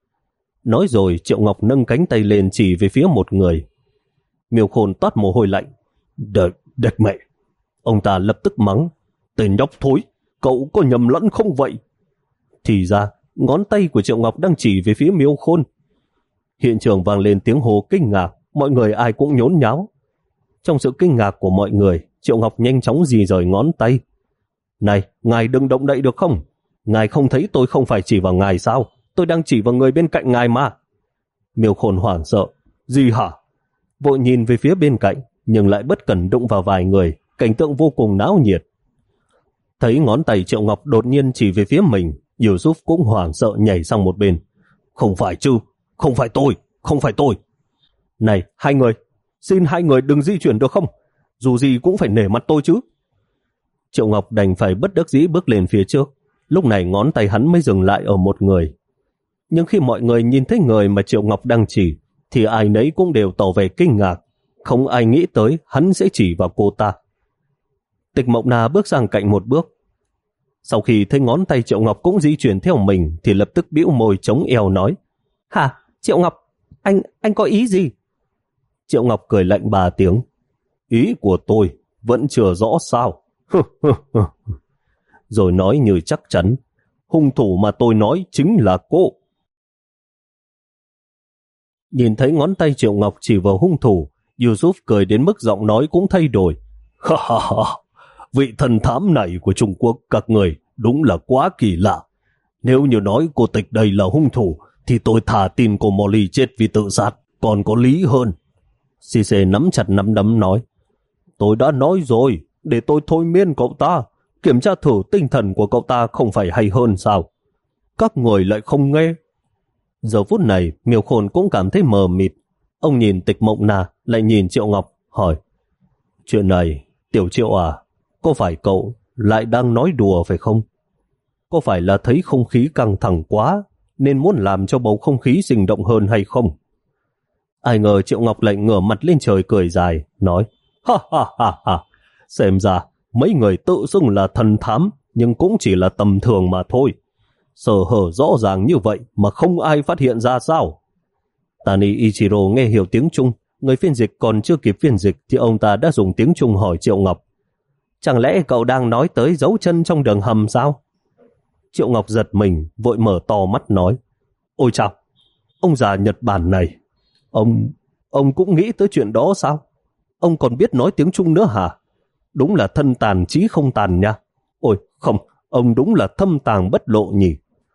Nói rồi Triệu Ngọc nâng cánh tay lên chỉ về phía một người. Miêu Khôn toát mồ hôi lạnh. Đệt, đệt mẹ. Ông ta lập tức mắng. Tên nhóc thối, cậu có nhầm lẫn không vậy? Thì ra, ngón tay của Triệu Ngọc đang chỉ về phía Miêu Khôn. Hiện trường vang lên tiếng hô kinh ngạc, mọi người ai cũng nhốn nháo. Trong sự kinh ngạc của mọi người, Triệu Ngọc nhanh chóng rì rời ngón tay. Này, ngài đừng động đậy được không? Ngài không thấy tôi không phải chỉ vào ngài sao? Tôi đang chỉ vào người bên cạnh ngài mà. Miêu Khôn hoảng sợ. Gì hả? Vội nhìn về phía bên cạnh, nhưng lại bất cẩn đụng vào vài người, cảnh tượng vô cùng náo nhiệt. Thấy ngón tay Triệu Ngọc đột nhiên chỉ về phía mình, Yusuf cũng hoảng sợ nhảy sang một bên. Không phải chứ, không phải tôi, không phải tôi. Này, hai người, xin hai người đừng di chuyển được không? Dù gì cũng phải nể mặt tôi chứ. Triệu Ngọc đành phải bất đắc dĩ bước lên phía trước. Lúc này ngón tay hắn mới dừng lại ở một người. Nhưng khi mọi người nhìn thấy người mà Triệu Ngọc đang chỉ, thì ai nấy cũng đều tỏ vẻ kinh ngạc. Không ai nghĩ tới hắn sẽ chỉ vào cô ta. Tịch Mộng Na bước sang cạnh một bước. Sau khi thấy ngón tay Triệu Ngọc cũng di chuyển theo mình, thì lập tức bĩu môi chống eo nói: Hả, Triệu Ngọc, anh anh có ý gì? Triệu Ngọc cười lạnh ba tiếng. Ý của tôi vẫn chưa rõ sao. Rồi nói như chắc chắn: hung thủ mà tôi nói chính là cô. Nhìn thấy ngón tay Triệu Ngọc chỉ vào hung thủ, Yusuf cười đến mức giọng nói cũng thay đổi. Ha ha ha, vị thần thám này của Trung Quốc các người đúng là quá kỳ lạ. Nếu như nói cô Tịch đây là hung thủ, thì tôi thà tin cô Molly chết vì tự sát còn có lý hơn. Cisse nắm chặt nắm đấm nói: Tôi đã nói rồi, để tôi thôi miên cậu ta, kiểm tra thử tinh thần của cậu ta không phải hay hơn sao? Các người lại không nghe. Giờ phút này, Miêu Khôn cũng cảm thấy mờ mịt. Ông nhìn Tịch Mộng Na, lại nhìn Triệu Ngọc, hỏi: Chuyện này, Tiểu Triệu à, có phải cậu lại đang nói đùa phải không? Có phải là thấy không khí căng thẳng quá, nên muốn làm cho bầu không khí sinh động hơn hay không? Ai ngờ Triệu Ngọc lại ngửa mặt lên trời cười dài, nói: Ha ha ha ha, xem ra mấy người tự xưng là thần thám, nhưng cũng chỉ là tầm thường mà thôi. Sở hở rõ ràng như vậy mà không ai phát hiện ra sao? Tani Ichiro nghe hiểu tiếng Trung, người phiên dịch còn chưa kịp phiên dịch thì ông ta đã dùng tiếng Trung hỏi Triệu Ngọc: Chẳng lẽ cậu đang nói tới dấu chân trong đường hầm sao? Triệu Ngọc giật mình, vội mở to mắt nói: Ôi chao, ông già Nhật Bản này, ông, ông cũng nghĩ tới chuyện đó sao? Ông còn biết nói tiếng Trung nữa hả? Đúng là thân tàn chí không tàn nha. Ôi không, ông đúng là thâm tàng bất lộ nhỉ.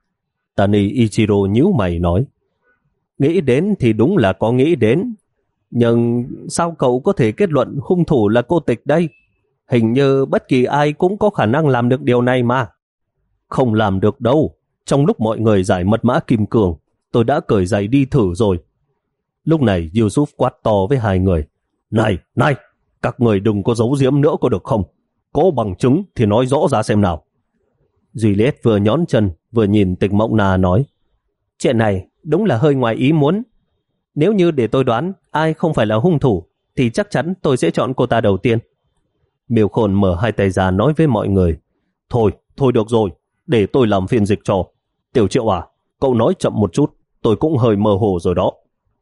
Tani Ichiro nhíu mày nói: Nghĩ đến thì đúng là có nghĩ đến, nhưng sao cậu có thể kết luận hung thủ là cô Tịch đây? Hình như bất kỳ ai cũng có khả năng làm được điều này mà. Không làm được đâu. Trong lúc mọi người giải mật mã kim cương, tôi đã cởi giày đi thử rồi. Lúc này Yusuf quát to với hai người: Này, này, các người đừng có giấu giếm nữa có được không? Có bằng chứng thì nói rõ ra xem nào. Juliet vừa nhón chân vừa nhìn Tịch Mộng Na nói: Chuyện này đúng là hơi ngoài ý muốn. Nếu như để tôi đoán ai không phải là hung thủ, thì chắc chắn tôi sẽ chọn cô ta đầu tiên. Miêu Khôn mở hai tay ra nói với mọi người: Thôi, thôi được rồi, để tôi làm phiên dịch cho. Tiểu Triệu à, cậu nói chậm một chút, tôi cũng hơi mơ hồ rồi đó.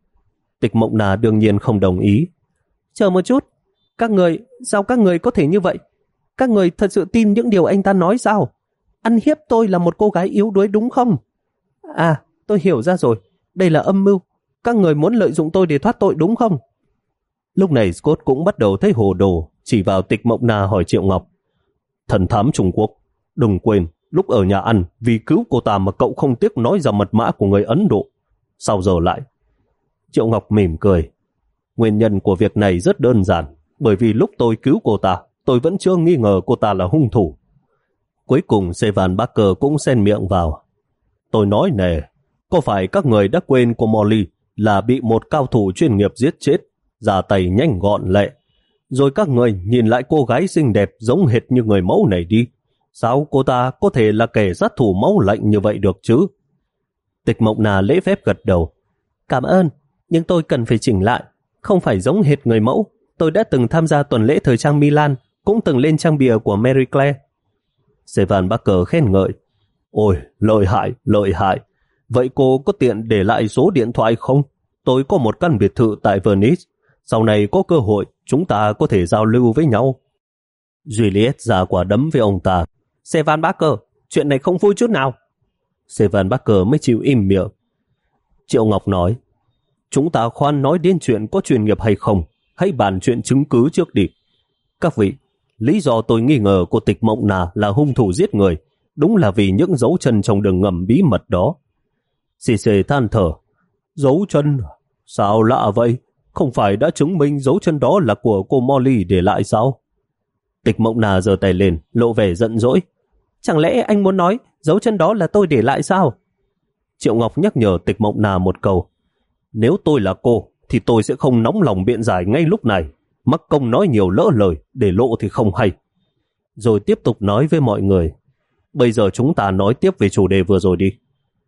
Tịch Mộng Na đương nhiên không đồng ý. Chờ một chút, các người, sao các người có thể như vậy? Các người thật sự tin những điều anh ta nói sao? Ăn hiếp tôi là một cô gái yếu đuối đúng không? À, tôi hiểu ra rồi, đây là âm mưu. Các người muốn lợi dụng tôi để thoát tội đúng không? Lúc này Scott cũng bắt đầu thấy hồ đồ, chỉ vào Tịch Mộng Na hỏi Triệu Ngọc: Thần thám Trung Quốc, đừng quên, lúc ở nhà ăn, vì cứu cô ta mà cậu không tiếc nói ra mật mã của người Ấn Độ. Sao giờ lại? Triệu Ngọc mỉm cười: Nguyên nhân của việc này rất đơn giản, bởi vì lúc tôi cứu cô ta, tôi vẫn chưa nghi ngờ cô ta là hung thủ. Cuối cùng Sevan Barker cũng xen miệng vào: Tôi nói nè, có phải các người đã quên cô Molly là bị một cao thủ chuyên nghiệp giết chết, ra tay nhanh gọn lẹ? Rồi các người nhìn lại cô gái xinh đẹp giống hệt như người mẫu này đi. Sao cô ta có thể là kẻ sát thủ máu lạnh như vậy được chứ? Tịch Mộng Na lễ phép gật đầu: Cảm ơn, nhưng tôi cần phải chỉnh lại. Không phải giống hệt người mẫu. Tôi đã từng tham gia tuần lễ thời trang Milan, cũng từng lên trang bìa của Mary Claire. Sevan Barker khen ngợi: Ôi, lợi hại, lợi hại. Vậy cô có tiện để lại số điện thoại không? Tôi có một căn biệt thự tại Venice. Sau này có cơ hội, chúng ta có thể giao lưu với nhau. Juliet ra quả đấm với ông ta: Sevan Barker, chuyện này không vui chút nào. Sevan Barker mới chịu im miệng. Triệu Ngọc nói: Chúng ta khoan nói đến chuyện có chuyên nghiệp hay không, hãy bàn chuyện chứng cứ trước đi. Các vị, lý do tôi nghi ngờ cô Tịch Mộng Na là hung thủ giết người đúng là vì những dấu chân trong đường ngầm bí mật đó. Xì xề than thở. Dấu chân? Sao lạ vậy? Không phải đã chứng minh dấu chân đó là của cô Molly để lại sao? Tịch Mộng Na giơ tay lên, lộ vẻ giận dỗi. Chẳng lẽ anh muốn nói dấu chân đó là tôi để lại sao? Triệu Ngọc nhắc nhở Tịch Mộng Na một câu. Nếu tôi là cô, thì tôi sẽ không nóng lòng biện giải ngay lúc này. Mắc công nói nhiều lỡ lời, để lộ thì không hay. Rồi tiếp tục nói với mọi người. Bây giờ chúng ta nói tiếp về chủ đề vừa rồi đi.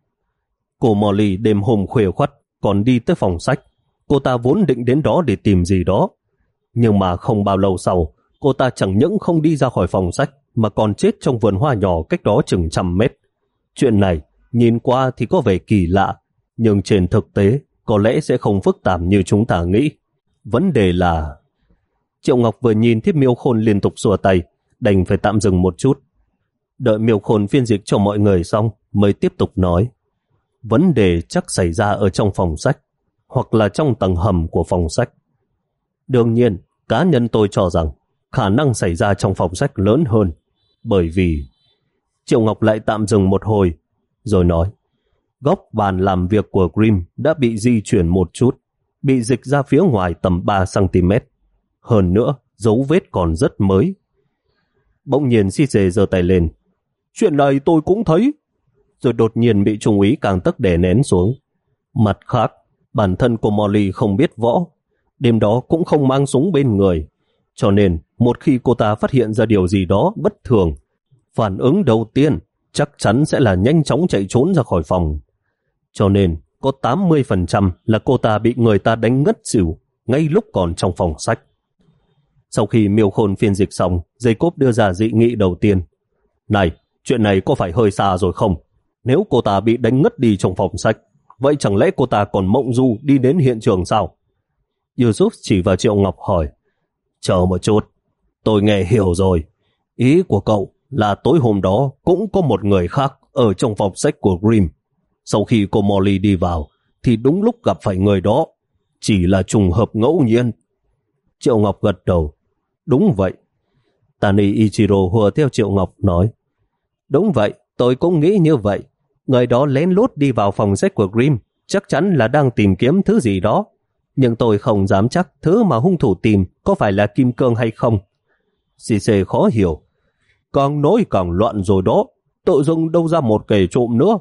Cô Molly đêm hôm khuya khoắt còn đi tới phòng sách. Cô ta vốn định đến đó để tìm gì đó. Nhưng mà không bao lâu sau, cô ta chẳng những không đi ra khỏi phòng sách mà còn chết trong vườn hoa nhỏ cách đó chừng trăm mét. Chuyện này nhìn qua thì có vẻ kỳ lạ, nhưng trên thực tế có lẽ sẽ không phức tạp như chúng ta nghĩ. Vấn đề là... Triệu Ngọc vừa nhìn thấy Miêu Khôn liên tục xua tay, đành phải tạm dừng một chút. Đợi Miêu Khôn phiên dịch cho mọi người xong mới tiếp tục nói. Vấn đề chắc xảy ra ở trong phòng sách, hoặc là trong tầng hầm của phòng sách. Đương nhiên, cá nhân tôi cho rằng khả năng xảy ra trong phòng sách lớn hơn, bởi vì... Triệu Ngọc lại tạm dừng một hồi, rồi nói, góc bàn làm việc của Grimm đã bị di chuyển một chút, bị dịch ra phía ngoài tầm ba xăng-ti-mét. Hơn nữa, dấu vết còn rất mới. Bỗng nhiên Xì Xề giơ tay lên. Chuyện này tôi cũng thấy. Rồi đột nhiên bị Trung úy Càng Tấc đè nén xuống. Mặt khác, bản thân cô Molly không biết võ, đêm đó cũng không mang súng bên người, cho nên một khi cô ta phát hiện ra điều gì đó bất thường, phản ứng đầu tiên chắc chắn sẽ là nhanh chóng chạy trốn ra khỏi phòng. Cho nên có tám mươi phần trăm là cô ta bị người ta đánh ngất xỉu ngay lúc còn trong phòng sách. Sau khi Miêu Khôn phiên dịch xong, Jacob đưa ra dị nghị đầu tiên. Này, chuyện này có phải hơi xa rồi không? Nếu cô ta bị đánh ngất đi trong phòng sách, vậy chẳng lẽ cô ta còn mộng du đi đến hiện trường sao? Yusuf chỉ vào Triệu Ngọc hỏi. Chờ một chút, tôi nghe hiểu rồi. Ý của cậu là tối hôm đó cũng có một người khác ở trong phòng sách của Grimm. Sau khi cô Molly đi vào, thì đúng lúc gặp phải người đó. Chỉ là trùng hợp ngẫu nhiên. Triệu Ngọc gật đầu. Đúng vậy. Tani Ichiro hùa theo Triệu Ngọc nói. Đúng vậy, tôi cũng nghĩ như vậy. Người đó lén lút đi vào phòng sách của Grimm, chắc chắn là đang tìm kiếm thứ gì đó. Nhưng tôi không dám chắc thứ mà hung thủ tìm có phải là kim cương hay không. Xì xề khó hiểu. Càng nói càng loạn rồi đó, tự dưng đâu ra một kẻ trộm nữa.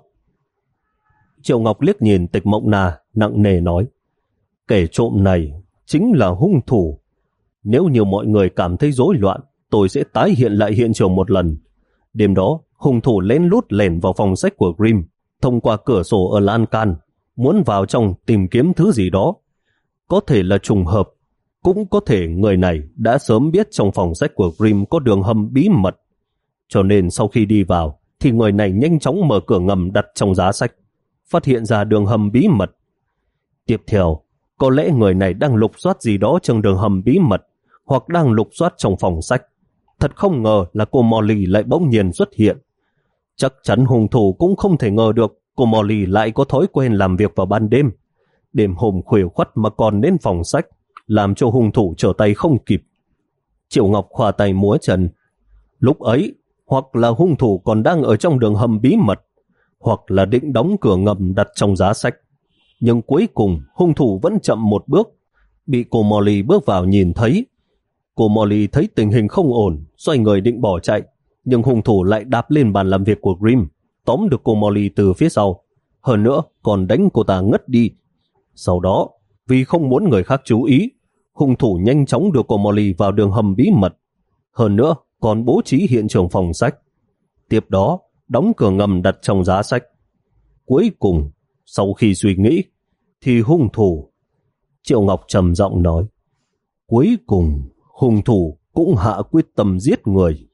Triệu Ngọc liếc nhìn Tịch Mộng Na, nặng nề nói. Kẻ trộm này chính là hung thủ. Nếu như mọi người cảm thấy rối loạn, tôi sẽ tái hiện lại hiện trường một lần. Đêm đó, hung thủ lén lút lẻn vào phòng sách của Grimm, thông qua cửa sổ ở lan can, muốn vào trong tìm kiếm thứ gì đó. Có thể là trùng hợp, cũng có thể người này đã sớm biết trong phòng sách của Grimm có đường hầm bí mật. Cho nên sau khi đi vào, thì người này nhanh chóng mở cửa ngầm đặt trong giá sách, phát hiện ra đường hầm bí mật. Tiếp theo, có lẽ người này đang lục soát gì đó trong đường hầm bí mật, hoặc đang lục soát trong phòng sách. Thật không ngờ là cô Molly lại bỗng nhiên xuất hiện. Chắc chắn hung thủ cũng không thể ngờ được cô Molly lại có thói quen làm việc vào ban đêm. Đêm hôm khuya khoắt mà còn đến phòng sách, làm cho hung thủ trở tay không kịp. Triệu Ngọc khoa tay múa chân. Lúc ấy, hoặc là hung thủ còn đang ở trong đường hầm bí mật, hoặc là định đóng cửa ngầm đặt trong giá sách. Nhưng cuối cùng hung thủ vẫn chậm một bước, bị cô Molly bước vào nhìn thấy. Cô Molly thấy tình hình không ổn, xoay người định bỏ chạy, nhưng hung thủ lại đạp lên bàn làm việc của Grimm, tóm được cô Molly từ phía sau. Hơn nữa còn đánh cô ta ngất đi. Sau đó, vì không muốn người khác chú ý, hung thủ nhanh chóng đưa cô Molly vào đường hầm bí mật. Hơn nữa còn bố trí hiện trường phòng sách. Tiếp đó, đóng cửa ngầm đặt trong giá sách. Cuối cùng, sau khi suy nghĩ, thì hung thủ... Triệu Ngọc trầm giọng nói. Cuối cùng, hung thủ cũng hạ quyết tâm giết người.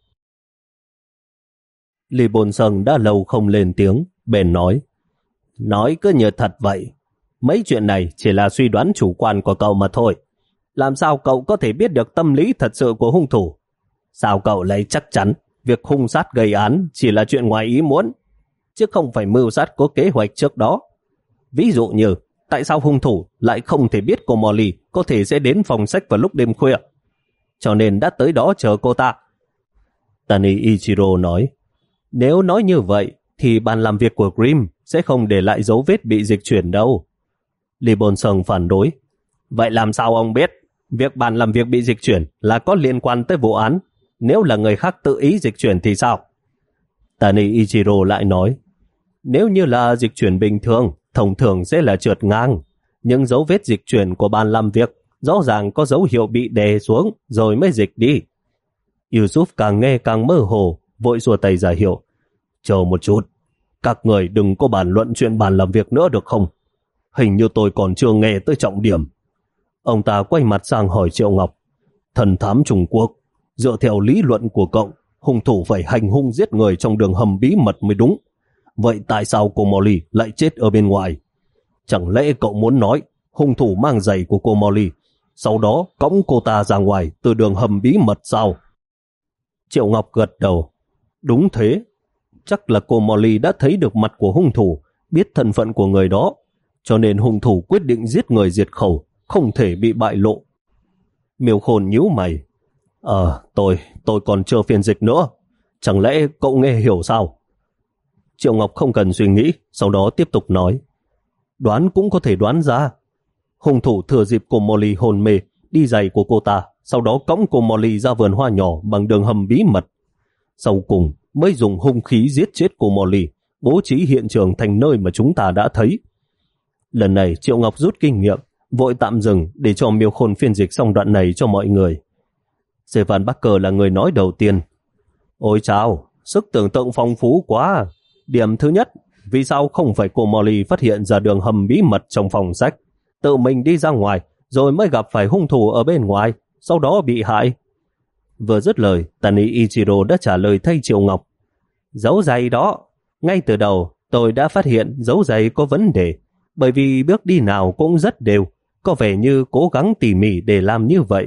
Lý Bồn Sơn đã lâu không lên tiếng, bèn nói. Nói cứ như thật vậy. Mấy chuyện này chỉ là suy đoán chủ quan của cậu mà thôi. Làm sao cậu có thể biết được tâm lý thật sự của hung thủ? Sao cậu lấy chắc chắn việc hung sát gây án chỉ là chuyện ngoài ý muốn, chứ không phải mưu sát có kế hoạch trước đó? Ví dụ như, tại sao hung thủ lại không thể biết cô Molly có thể sẽ đến phòng sách vào lúc đêm khuya, cho nên đã tới đó chờ cô ta, Tani Ichiro nói, nếu nói như vậy thì bàn làm việc của Grimm sẽ không để lại dấu vết bị dịch chuyển đâu. Lee Bol-sung phản đối, vậy làm sao ông biết việc bàn làm việc bị dịch chuyển là có liên quan tới vụ án? Nếu là người khác tự ý dịch chuyển thì sao? Tani Ichiro lại nói, nếu như là dịch chuyển bình thường, thông thường sẽ là trượt ngang, nhưng dấu vết dịch chuyển của bàn làm việc rõ ràng có dấu hiệu bị đè xuống rồi mới dịch đi. Yusuf càng nghe càng mơ hồ, vội xua tay ra hiệu, chờ một chút, các người đừng có bàn luận chuyện bàn làm việc nữa được không? Hình như tôi còn chưa nghe tới trọng điểm. Ông ta quay mặt sang hỏi Triệu Ngọc, thần thám Trung Quốc, dựa theo lý luận của cậu, hung thủ phải hành hung giết người trong đường hầm bí mật mới đúng. Vậy tại sao cô Molly lại chết ở bên ngoài? Chẳng lẽ cậu muốn nói hung thủ mang giày của cô Molly, sau đó cõng cô ta ra ngoài từ đường hầm bí mật sao? Triệu Ngọc gật đầu. Đúng thế. Chắc là cô Molly đã thấy được mặt của hung thủ, biết thân phận của người đó, cho nên hung thủ quyết định giết người diệt khẩu, không thể bị bại lộ. Miêu Khôn nhíu mày. Ờ, tôi, tôi còn chưa phiên dịch nữa. Chẳng lẽ cậu nghe hiểu sao? Triệu Ngọc không cần suy nghĩ, sau đó tiếp tục nói. Đoán cũng có thể đoán ra. Hung thủ thừa dịp cô Molly hôn mê, đi giày của cô ta, sau đó cõng cô Molly ra vườn hoa nhỏ bằng đường hầm bí mật. Sau cùng mới dùng hung khí giết chết cô Molly, bố trí hiện trường thành nơi mà chúng ta đã thấy. Lần này Triệu Ngọc rút kinh nghiệm, vội tạm dừng để cho Miêu Khôn phiên dịch xong đoạn này cho mọi người. Stefan Barker là người nói đầu tiên. Ôi chao, sức tưởng tượng phong phú quá. Điểm thứ nhất, vì sao không phải cô Molly phát hiện ra đường hầm bí mật trong phòng sách, tự mình đi ra ngoài rồi mới gặp phải hung thủ ở bên ngoài, sau đó bị hại? Vừa dứt lời, Tani Ichiro đã trả lời thay Triệu Ngọc. Dấu giày đó, ngay từ đầu tôi đã phát hiện dấu giày có vấn đề, bởi vì bước đi nào cũng rất đều, có vẻ như cố gắng tỉ mỉ để làm như vậy.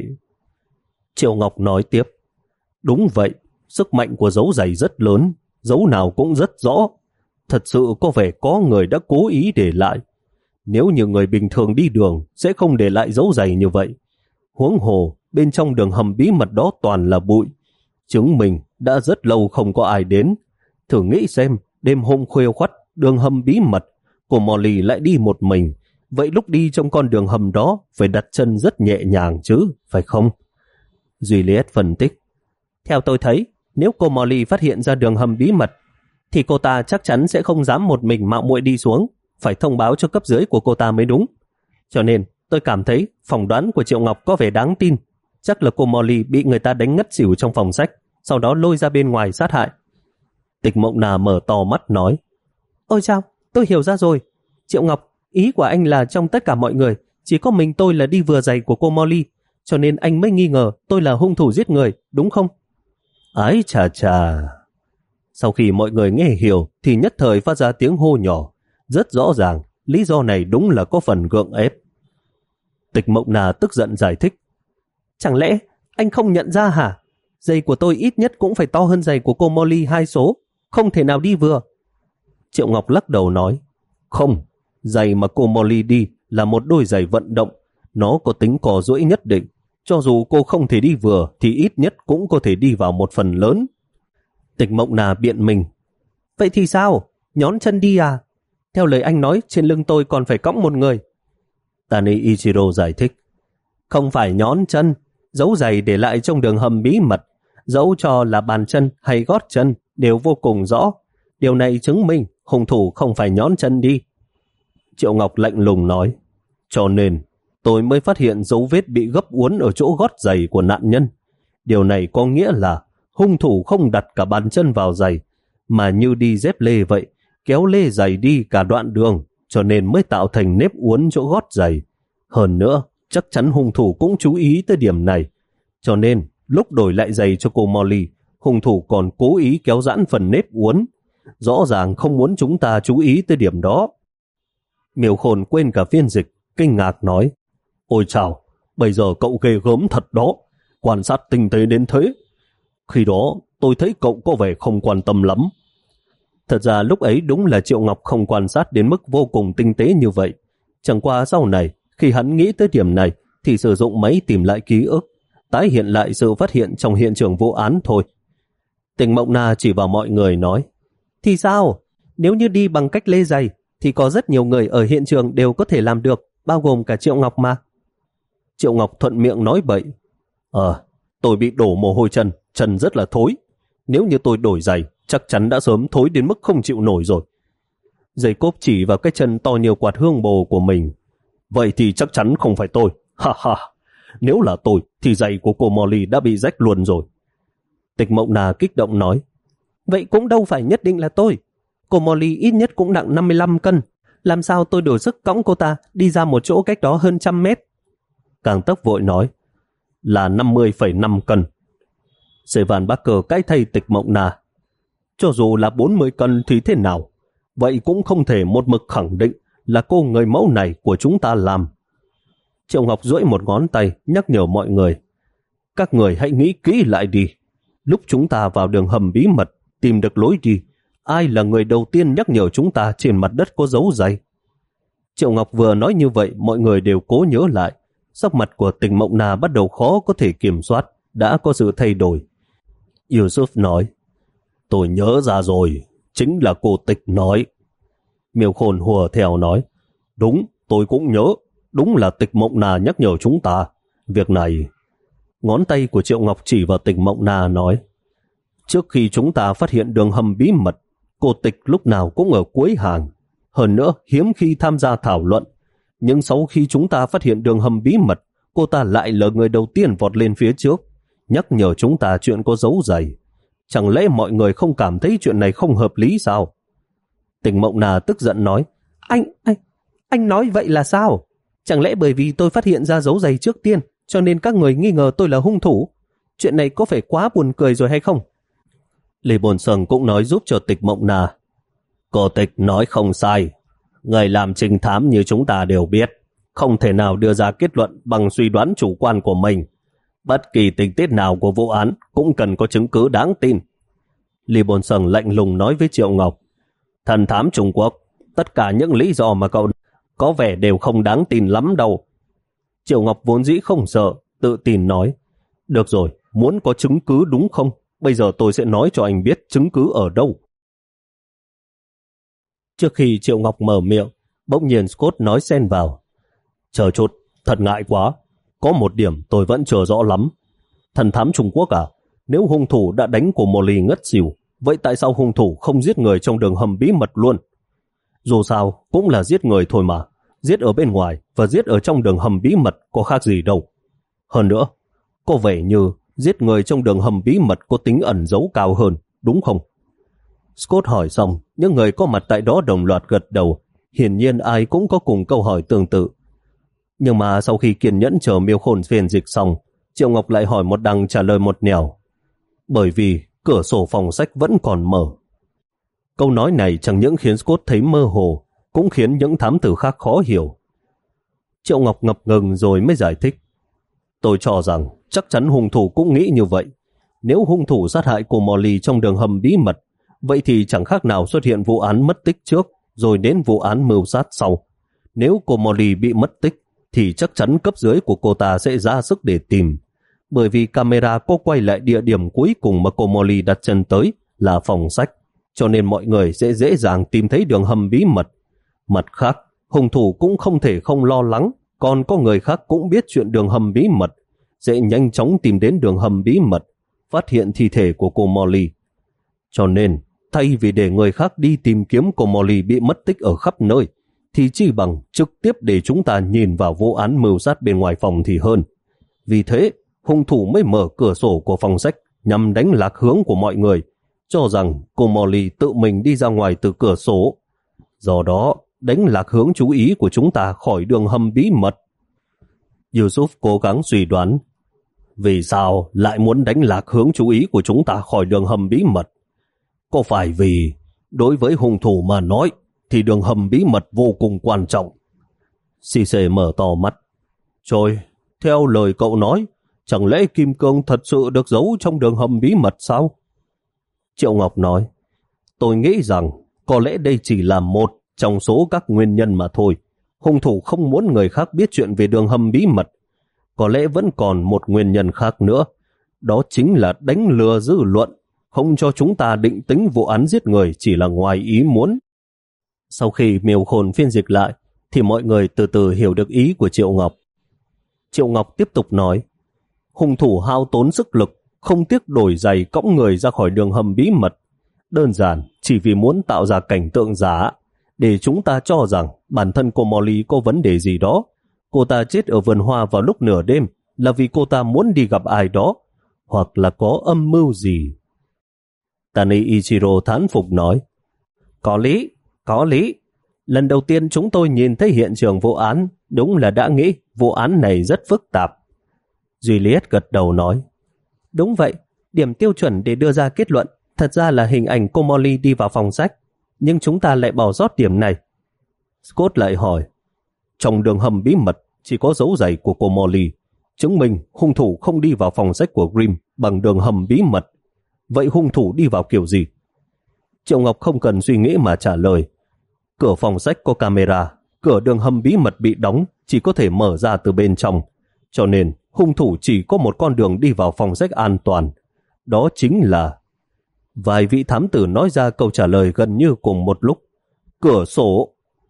Triệu Ngọc nói tiếp, đúng vậy, sức mạnh của dấu giày rất lớn, dấu nào cũng rất rõ. Thật sự có vẻ có người đã cố ý để lại. Nếu như người bình thường đi đường sẽ không để lại dấu giày như vậy. Huống hồ, bên trong đường hầm bí mật đó toàn là bụi, chứng minh đã rất lâu không có ai đến. Thử nghĩ xem, đêm hôm khuya khoắt, đường hầm bí mật, cô Molly lại đi một mình. Vậy lúc đi trong con đường hầm đó phải đặt chân rất nhẹ nhàng chứ, phải không? Juliet phân tích. Theo tôi thấy, nếu cô Molly phát hiện ra đường hầm bí mật, thì cô ta chắc chắn sẽ không dám một mình mạo muội đi xuống, phải thông báo cho cấp dưới của cô ta mới đúng. Cho nên, tôi cảm thấy phỏng đoán của Triệu Ngọc có vẻ đáng tin. Chắc là cô Molly bị người ta đánh ngất xỉu trong phòng sách, sau đó lôi ra bên ngoài sát hại. Tịch Mộng Nà mở to mắt nói, ôi chao, tôi hiểu ra rồi. Triệu Ngọc, ý của anh là trong tất cả mọi người, chỉ có mình tôi là đi vừa giày của cô Molly, cho nên anh mới nghi ngờ tôi là hung thủ giết người, đúng không? Ái chà chà. Sau khi mọi người nghe hiểu thì nhất thời phát ra tiếng hô nhỏ. Rất rõ ràng, lý do này đúng là có phần gượng ép. Tịch Mộng Nà tức giận giải thích. Chẳng lẽ anh không nhận ra hả? Giày của tôi ít nhất cũng phải to hơn giày của cô Molly hai số, không thể nào đi vừa. Triệu Ngọc lắc đầu nói, không, giày mà cô Molly đi là một đôi giày vận động, nó có tính cò duỗi nhất định. Cho dù cô không thể đi vừa thì ít nhất cũng có thể đi vào một phần lớn. Tịch Mộng Nà biện mình. Vậy thì sao? Nhón chân đi à? Theo lời anh nói, trên lưng tôi còn phải cõng một người. Tani Ichiro giải thích. Không phải nhón chân, dấu giày để lại trong đường hầm bí mật, dẫu cho là bàn chân hay gót chân đều vô cùng rõ. Điều này chứng minh hung thủ không phải nhón chân đi. Triệu Ngọc lạnh lùng nói. Cho nên tôi mới phát hiện dấu vết bị gấp uốn ở chỗ gót giày của nạn nhân. Điều này có nghĩa là hung thủ không đặt cả bàn chân vào giày, mà như đi dép lê vậy, kéo lê giày đi cả đoạn đường, cho nên mới tạo thành nếp uốn chỗ gót giày. Hơn nữa, chắc chắn hung thủ cũng chú ý tới điểm này. Cho nên, lúc đổi lại giày cho cô Molly, hung thủ còn cố ý kéo giãn phần nếp uốn. Rõ ràng không muốn chúng ta chú ý tới điểm đó. Miêu Khôn quên cả phiên dịch, kinh ngạc nói, ôi chào, bây giờ cậu ghê gớm thật đó, quan sát tinh tế đến thế. Khi đó, tôi thấy cậu có vẻ không quan tâm lắm. Thật ra lúc ấy đúng là Triệu Ngọc không quan sát đến mức vô cùng tinh tế như vậy. Chẳng qua sau này, khi hắn nghĩ tới điểm này, thì sử dụng máy tìm lại ký ức, tái hiện lại sự phát hiện trong hiện trường vụ án thôi. Tình Mộng Na chỉ vào mọi người nói, thì sao? Nếu như đi bằng cách lê giày, thì có rất nhiều người ở hiện trường đều có thể làm được, bao gồm cả Triệu Ngọc mà. Triệu Ngọc thuận miệng nói bậy. Ờ, tôi bị đổ mồ hôi chân, chân rất là thối. Nếu như tôi đổi giày, chắc chắn đã sớm thối đến mức không chịu nổi rồi. Giày cốp chỉ vào cái chân to nhiều quạt hương bồ của mình. Vậy thì chắc chắn không phải tôi. Ha ha, nếu là tôi thì giày của cô Molly đã bị rách luôn rồi. Tịch Mộng Na kích động nói, vậy cũng đâu phải nhất định là tôi. Cô Molly ít nhất cũng nặng năm mươi lăm cân. Làm sao tôi đủ sức cõng cô ta đi ra một chỗ cách đó hơn trăm mét? Càng Tấc vội nói, là năm mươi phẩy năm cân. Sevan Barker cãi thay Tịch Mộng Na. Cho dù là bốn mươi cân thì thế nào? Vậy cũng không thể một mực khẳng định là cô người mẫu này của chúng ta làm. Triệu Ngọc duỗi một ngón tay nhắc nhở mọi người. Các người hãy nghĩ kỹ lại đi. Lúc chúng ta vào đường hầm bí mật tìm được lối đi, ai là người đầu tiên nhắc nhở chúng ta trên mặt đất có dấu giày? Triệu Ngọc vừa nói như vậy, mọi người đều cố nhớ lại. Sắc mặt của Tình Mộng Na bắt đầu khó có thể kiểm soát, đã có sự thay đổi. Yusuf nói, tôi nhớ ra rồi, chính là cô Tịch nói. Miêu Khôn hùa theo nói, đúng, tôi cũng nhớ, đúng là Tịch Mộng Na nhắc nhở chúng ta. Việc này, ngón tay của Triệu Ngọc chỉ vào Tịch Mộng Na nói, trước khi chúng ta phát hiện đường hầm bí mật, cô Tịch lúc nào cũng ở cuối hàng. Hơn nữa, hiếm khi tham gia thảo luận. Nhưng sau khi chúng ta phát hiện đường hầm bí mật, cô ta lại là người đầu tiên vọt lên phía trước, nhắc nhở chúng ta chuyện có dấu giày. Chẳng lẽ mọi người không cảm thấy chuyện này không hợp lý sao? Tình Mộng Na tức giận nói, Anh, anh, anh nói vậy là sao? Chẳng lẽ bởi vì tôi phát hiện ra dấu giày trước tiên, cho nên các người nghi ngờ tôi là hung thủ? Chuyện này có phải quá buồn cười rồi hay không? Lê Bồn Sơn cũng nói giúp cho Tịch Mộng Na. Cô Tịch nói không sai. Người làm trinh thám như chúng ta đều biết, không thể nào đưa ra kết luận bằng suy đoán chủ quan của mình. Bất kỳ tình tiết nào của vụ án cũng cần có chứng cứ đáng tin. Lý Bồn Sơn lạnh lùng nói với Triệu Ngọc, thần thám Trung Quốc, tất cả những lý do mà cậu có vẻ đều không đáng tin lắm đâu. Triệu Ngọc vốn dĩ không sợ, tự tin nói, được rồi, muốn có chứng cứ đúng không? Bây giờ tôi sẽ nói cho anh biết chứng cứ ở đâu. Trước khi Triệu Ngọc mở miệng, bỗng nhiên Scott nói xen vào, chờ chút, thật ngại quá. Có một điểm tôi vẫn chưa rõ lắm. Thần thám Trung Quốc à? Nếu hung thủ đã đánh của Molly ngất xỉu, vậy tại sao hung thủ không giết người trong đường hầm bí mật luôn? Dù sao, cũng là giết người thôi mà. Giết ở bên ngoài và giết ở trong đường hầm bí mật có khác gì đâu. Hơn nữa, có vẻ như giết người trong đường hầm bí mật có tính ẩn giấu cao hơn, đúng không? Scott hỏi xong, những người có mặt tại đó đồng loạt gật đầu. Hiển nhiên ai cũng có cùng câu hỏi tương tự. Nhưng mà sau khi kiên nhẫn chờ Miêu Khôn phiên dịch xong, Triệu Ngọc lại hỏi một đằng trả lời một nẻo. Bởi vì cửa sổ phòng sách vẫn còn mở. Câu nói này chẳng những khiến Scott thấy mơ hồ, cũng khiến những thám tử khác khó hiểu. Triệu Ngọc ngập ngừng rồi mới giải thích. Tôi cho rằng chắc chắn hung thủ cũng nghĩ như vậy. Nếu hung thủ sát hại cô Molly trong đường hầm bí mật, vậy thì chẳng khác nào xuất hiện vụ án mất tích trước, rồi đến vụ án mưu sát sau. Nếu cô Molly bị mất tích, thì chắc chắn cấp dưới của cô ta sẽ ra sức để tìm. Bởi vì camera có quay lại địa điểm cuối cùng mà cô Molly đặt chân tới là phòng sách, cho nên mọi người sẽ dễ dàng tìm thấy đường hầm bí mật. Mặt khác, hung thủ cũng không thể không lo lắng, còn có người khác cũng biết chuyện đường hầm bí mật, sẽ nhanh chóng tìm đến đường hầm bí mật, phát hiện thi thể của cô Molly. Cho nên, thay vì để người khác đi tìm kiếm cô Molly bị mất tích ở khắp nơi, thì chỉ bằng trực tiếp để chúng ta nhìn vào vụ án mưu sát bên ngoài phòng thì hơn. Vì thế, hung thủ mới mở cửa sổ của phòng sách nhằm đánh lạc hướng của mọi người, cho rằng cô Molly tự mình đi ra ngoài từ cửa sổ. Do đó, đánh lạc hướng chú ý của chúng ta khỏi đường hầm bí mật. Yusuf cố gắng suy đoán, vì sao lại muốn đánh lạc hướng chú ý của chúng ta khỏi đường hầm bí mật? Có phải vì đối với hung thủ mà nói thì đường hầm bí mật vô cùng quan trọng? Cisse mở to mắt. Trời, theo lời cậu nói, chẳng lẽ kim cương thật sự được giấu trong đường hầm bí mật sao? Triệu Ngọc nói, tôi nghĩ rằng có lẽ đây chỉ là một trong số các nguyên nhân mà thôi. Hung thủ không muốn người khác biết chuyện về đường hầm bí mật. Có lẽ vẫn còn một nguyên nhân khác nữa, đó chính là đánh lừa dư luận. không cho chúng ta định tính vụ án giết người chỉ là ngoài ý muốn. Sau khi Miêu Khôn phiên dịch lại, thì mọi người từ từ hiểu được ý của Triệu Ngọc. Triệu Ngọc tiếp tục nói, hung thủ hao tốn sức lực, không tiếc đổi giày cõng người ra khỏi đường hầm bí mật, đơn giản chỉ vì muốn tạo ra cảnh tượng giả, để chúng ta cho rằng bản thân cô Molly có vấn đề gì đó. Cô ta chết ở vườn hoa vào lúc nửa đêm là vì cô ta muốn đi gặp ai đó, hoặc là có âm mưu gì. Tani Ichiro thán phục nói, có lý, có lý. Lần đầu tiên chúng tôi nhìn thấy hiện trường vụ án, đúng là đã nghĩ vụ án này rất phức tạp. Juliet gật đầu nói, đúng vậy, điểm tiêu chuẩn để đưa ra kết luận thật ra là hình ảnh cô Molly đi vào phòng sách, nhưng chúng ta lại bỏ sót điểm này. Scott lại hỏi, trong đường hầm bí mật chỉ có dấu giày của cô Molly, chứng minh hung thủ không đi vào phòng sách của Grimm bằng đường hầm bí mật. Vậy hung thủ đi vào kiểu gì? Triệu Ngọc không cần suy nghĩ mà trả lời, cửa phòng sách có camera, cửa đường hầm bí mật bị đóng chỉ có thể mở ra từ bên trong, cho nên hung thủ chỉ có một con đường đi vào phòng sách an toàn. Đó chính là... Vài vị thám tử nói ra câu trả lời gần như cùng một lúc. Cửa sổ.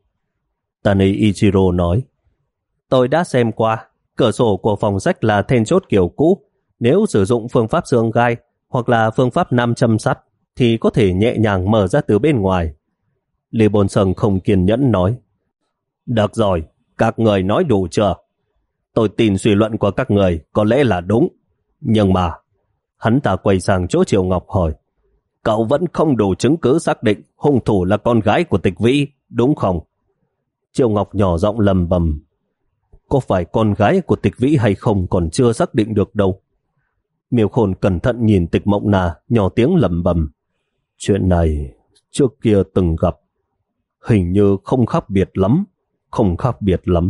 Tani Ichiro nói, tôi đã xem qua, cửa sổ của phòng sách là then chốt kiểu cũ. Nếu sử dụng phương pháp xương gai hoặc là phương pháp nam châm sắt thì có thể nhẹ nhàng mở ra từ bên ngoài. Lê Bồn Sơn không kiên nhẫn nói, được rồi, các người nói đủ chưa? Tôi tin suy luận của các người có lẽ là đúng, nhưng mà... Hắn ta quay sang chỗ Triệu Ngọc hỏi, cậu vẫn không đủ chứng cứ xác định hung thủ là con gái của Tịch Vĩ, đúng không? Triệu Ngọc nhỏ giọng lầm bầm, có phải con gái của Tịch Vĩ hay không còn chưa xác định được đâu. Miêu Khôn cẩn thận nhìn Tịch Mộng Na, nhỏ tiếng lầm bầm, chuyện này trước kia từng gặp, hình như không khác biệt lắm, không khác biệt lắm.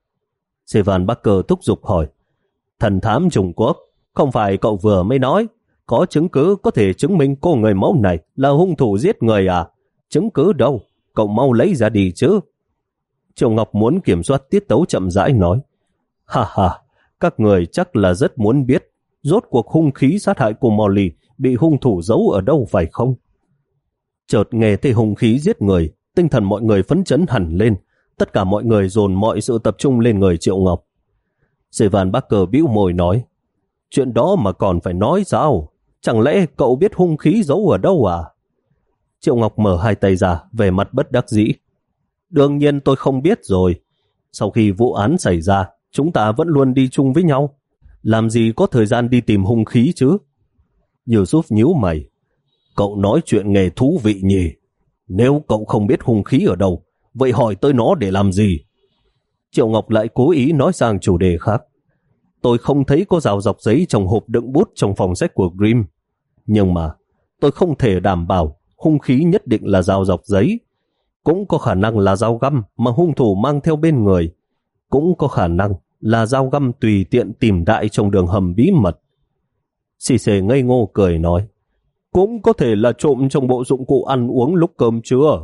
Sevan Barker thúc giục hỏi, thần thám Trung Quốc, không phải cậu vừa mới nói có chứng cứ có thể chứng minh cô người mẫu này là hung thủ giết người à? Chứng cứ đâu? Cậu mau lấy ra đi chứ. Triệu Ngọc muốn kiểm soát tiết tấu chậm rãi nói, ha ha, các người chắc là rất muốn biết rốt cuộc hung khí sát hại cô Molly bị hung thủ giấu ở đâu phải không? Chợt nghe thấy hung khí giết người, tinh thần mọi người phấn chấn hẳn lên, tất cả mọi người dồn mọi sự tập trung lên người Triệu Ngọc. Sevan Barker bĩu môi nói, chuyện đó mà còn phải nói sao? Chẳng lẽ cậu biết hung khí giấu ở đâu à? Triệu Ngọc mở hai tay ra, vẻ mặt bất đắc dĩ. Đương nhiên tôi không biết rồi. Sau khi vụ án xảy ra, chúng ta vẫn luôn đi chung với nhau. Làm gì có thời gian đi tìm hung khí chứ? Yusuf nhíu mày. Cậu nói chuyện nghe thú vị nhỉ? Nếu cậu không biết hung khí ở đâu, vậy hỏi tới nó để làm gì? Triệu Ngọc lại cố ý nói sang chủ đề khác. Tôi không thấy có rào dọc giấy trong hộp đựng bút trong phòng sách của Grimm. Nhưng mà tôi không thể đảm bảo hung khí nhất định là rào dọc giấy. Cũng có khả năng là dao găm mà hung thủ mang theo bên người. Cũng có khả năng là dao găm tùy tiện tìm đại trong đường hầm bí mật. Xì xề ngây ngô cười nói, cũng có thể là trộm trong bộ dụng cụ ăn uống lúc cơm trưa.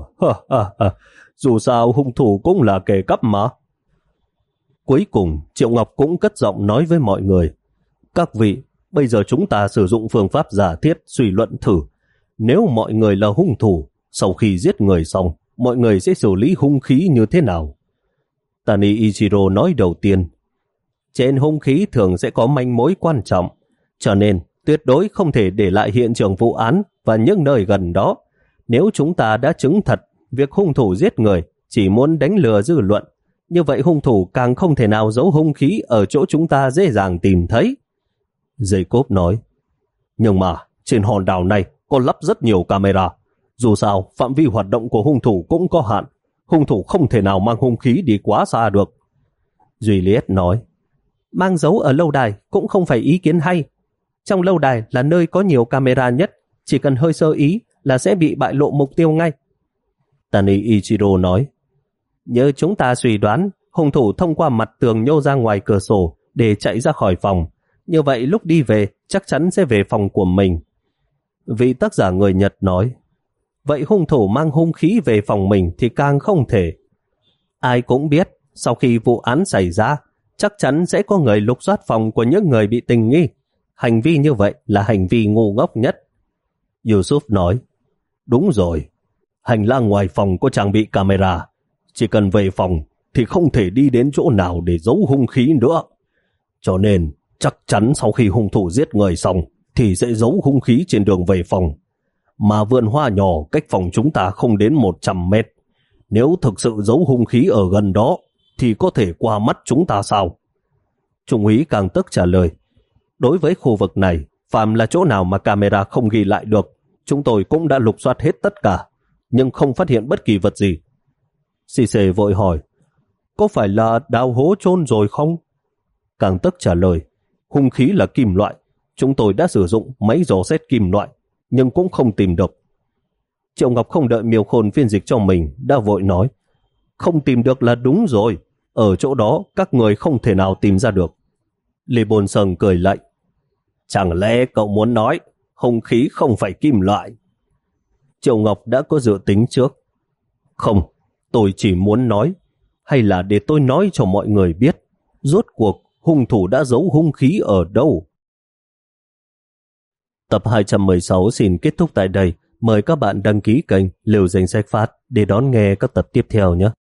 Dù sao hung thủ cũng là kẻ cắp mà. Cuối cùng, Triệu Ngọc cũng cất giọng nói với mọi người, các vị, bây giờ chúng ta sử dụng phương pháp giả thiết suy luận thử. Nếu mọi người là hung thủ, sau khi giết người xong, mọi người sẽ xử lý hung khí như thế nào? Tani Ichiro nói đầu tiên, trên hung khí thường sẽ có manh mối quan trọng, cho nên tuyệt đối không thể để lại hiện trường vụ án và những nơi gần đó. Nếu chúng ta đã chứng thật việc hung thủ giết người chỉ muốn đánh lừa dư luận, như vậy hung thủ càng không thể nào giấu hung khí ở chỗ chúng ta dễ dàng tìm thấy. Jacob nói, nhưng mà trên hòn đảo này có lắp rất nhiều camera. Dù sao, phạm vi hoạt động của hung thủ cũng có hạn. Hung thủ không thể nào mang hung khí đi quá xa được. Juliet nói, mang dấu ở lâu đài cũng không phải ý kiến hay. Trong lâu đài là nơi có nhiều camera nhất, chỉ cần hơi sơ ý là sẽ bị bại lộ mục tiêu ngay. Tani Ichiro nói, như chúng ta suy đoán, hung thủ thông qua mặt tường nhô ra ngoài cửa sổ để chạy ra khỏi phòng. Như vậy lúc đi về chắc chắn sẽ về phòng của mình. Vị tác giả người Nhật nói, vậy hung thủ mang hung khí về phòng mình thì càng không thể. Ai cũng biết, sau khi vụ án xảy ra, chắc chắn sẽ có người lục soát phòng của những người bị tình nghi. Hành vi như vậy là hành vi ngu ngốc nhất. Yusuf nói, đúng rồi, hành lang ngoài phòng có trang bị camera, chỉ cần về phòng thì không thể đi đến chỗ nào để giấu hung khí nữa. Cho nên chắc chắn sau khi hung thủ giết người xong thì sẽ giấu hung khí trên đường về phòng. Mà vườn hoa nhỏ cách phòng chúng ta không đến một trăm mét. Nếu thực sự giấu hung khí ở gần đó thì có thể qua mắt chúng ta sao? Trung úy Càng Tức trả lời, đối với khu vực này, phàm là chỗ nào mà camera không ghi lại được, chúng tôi cũng đã lục soát hết tất cả, nhưng không phát hiện bất kỳ vật gì. Xì xề vội hỏi, có phải là đào hố chôn rồi không? Càng Tức trả lời, hung khí là kim loại, chúng tôi đã sử dụng máy dò xét kim loại, nhưng cũng không tìm được. Triệu Ngọc không đợi Miêu Khôn phiên dịch cho mình, đã vội nói, không tìm được là đúng rồi, ở chỗ đó các người không thể nào tìm ra được. Lê Bồn Sơn cười lạnh, chẳng lẽ cậu muốn nói hung khí không phải kim loại? Triệu Ngọc đã có dự tính trước. Không, tôi chỉ muốn nói, hay là để tôi nói cho mọi người biết, rốt cuộc hung thủ đã giấu hung khí ở đâu. Tập hai trăm mười sáu xin kết thúc tại đây. Mời các bạn đăng ký kênh Liều Danh Sách Phát để đón nghe các tập tiếp theo nhé.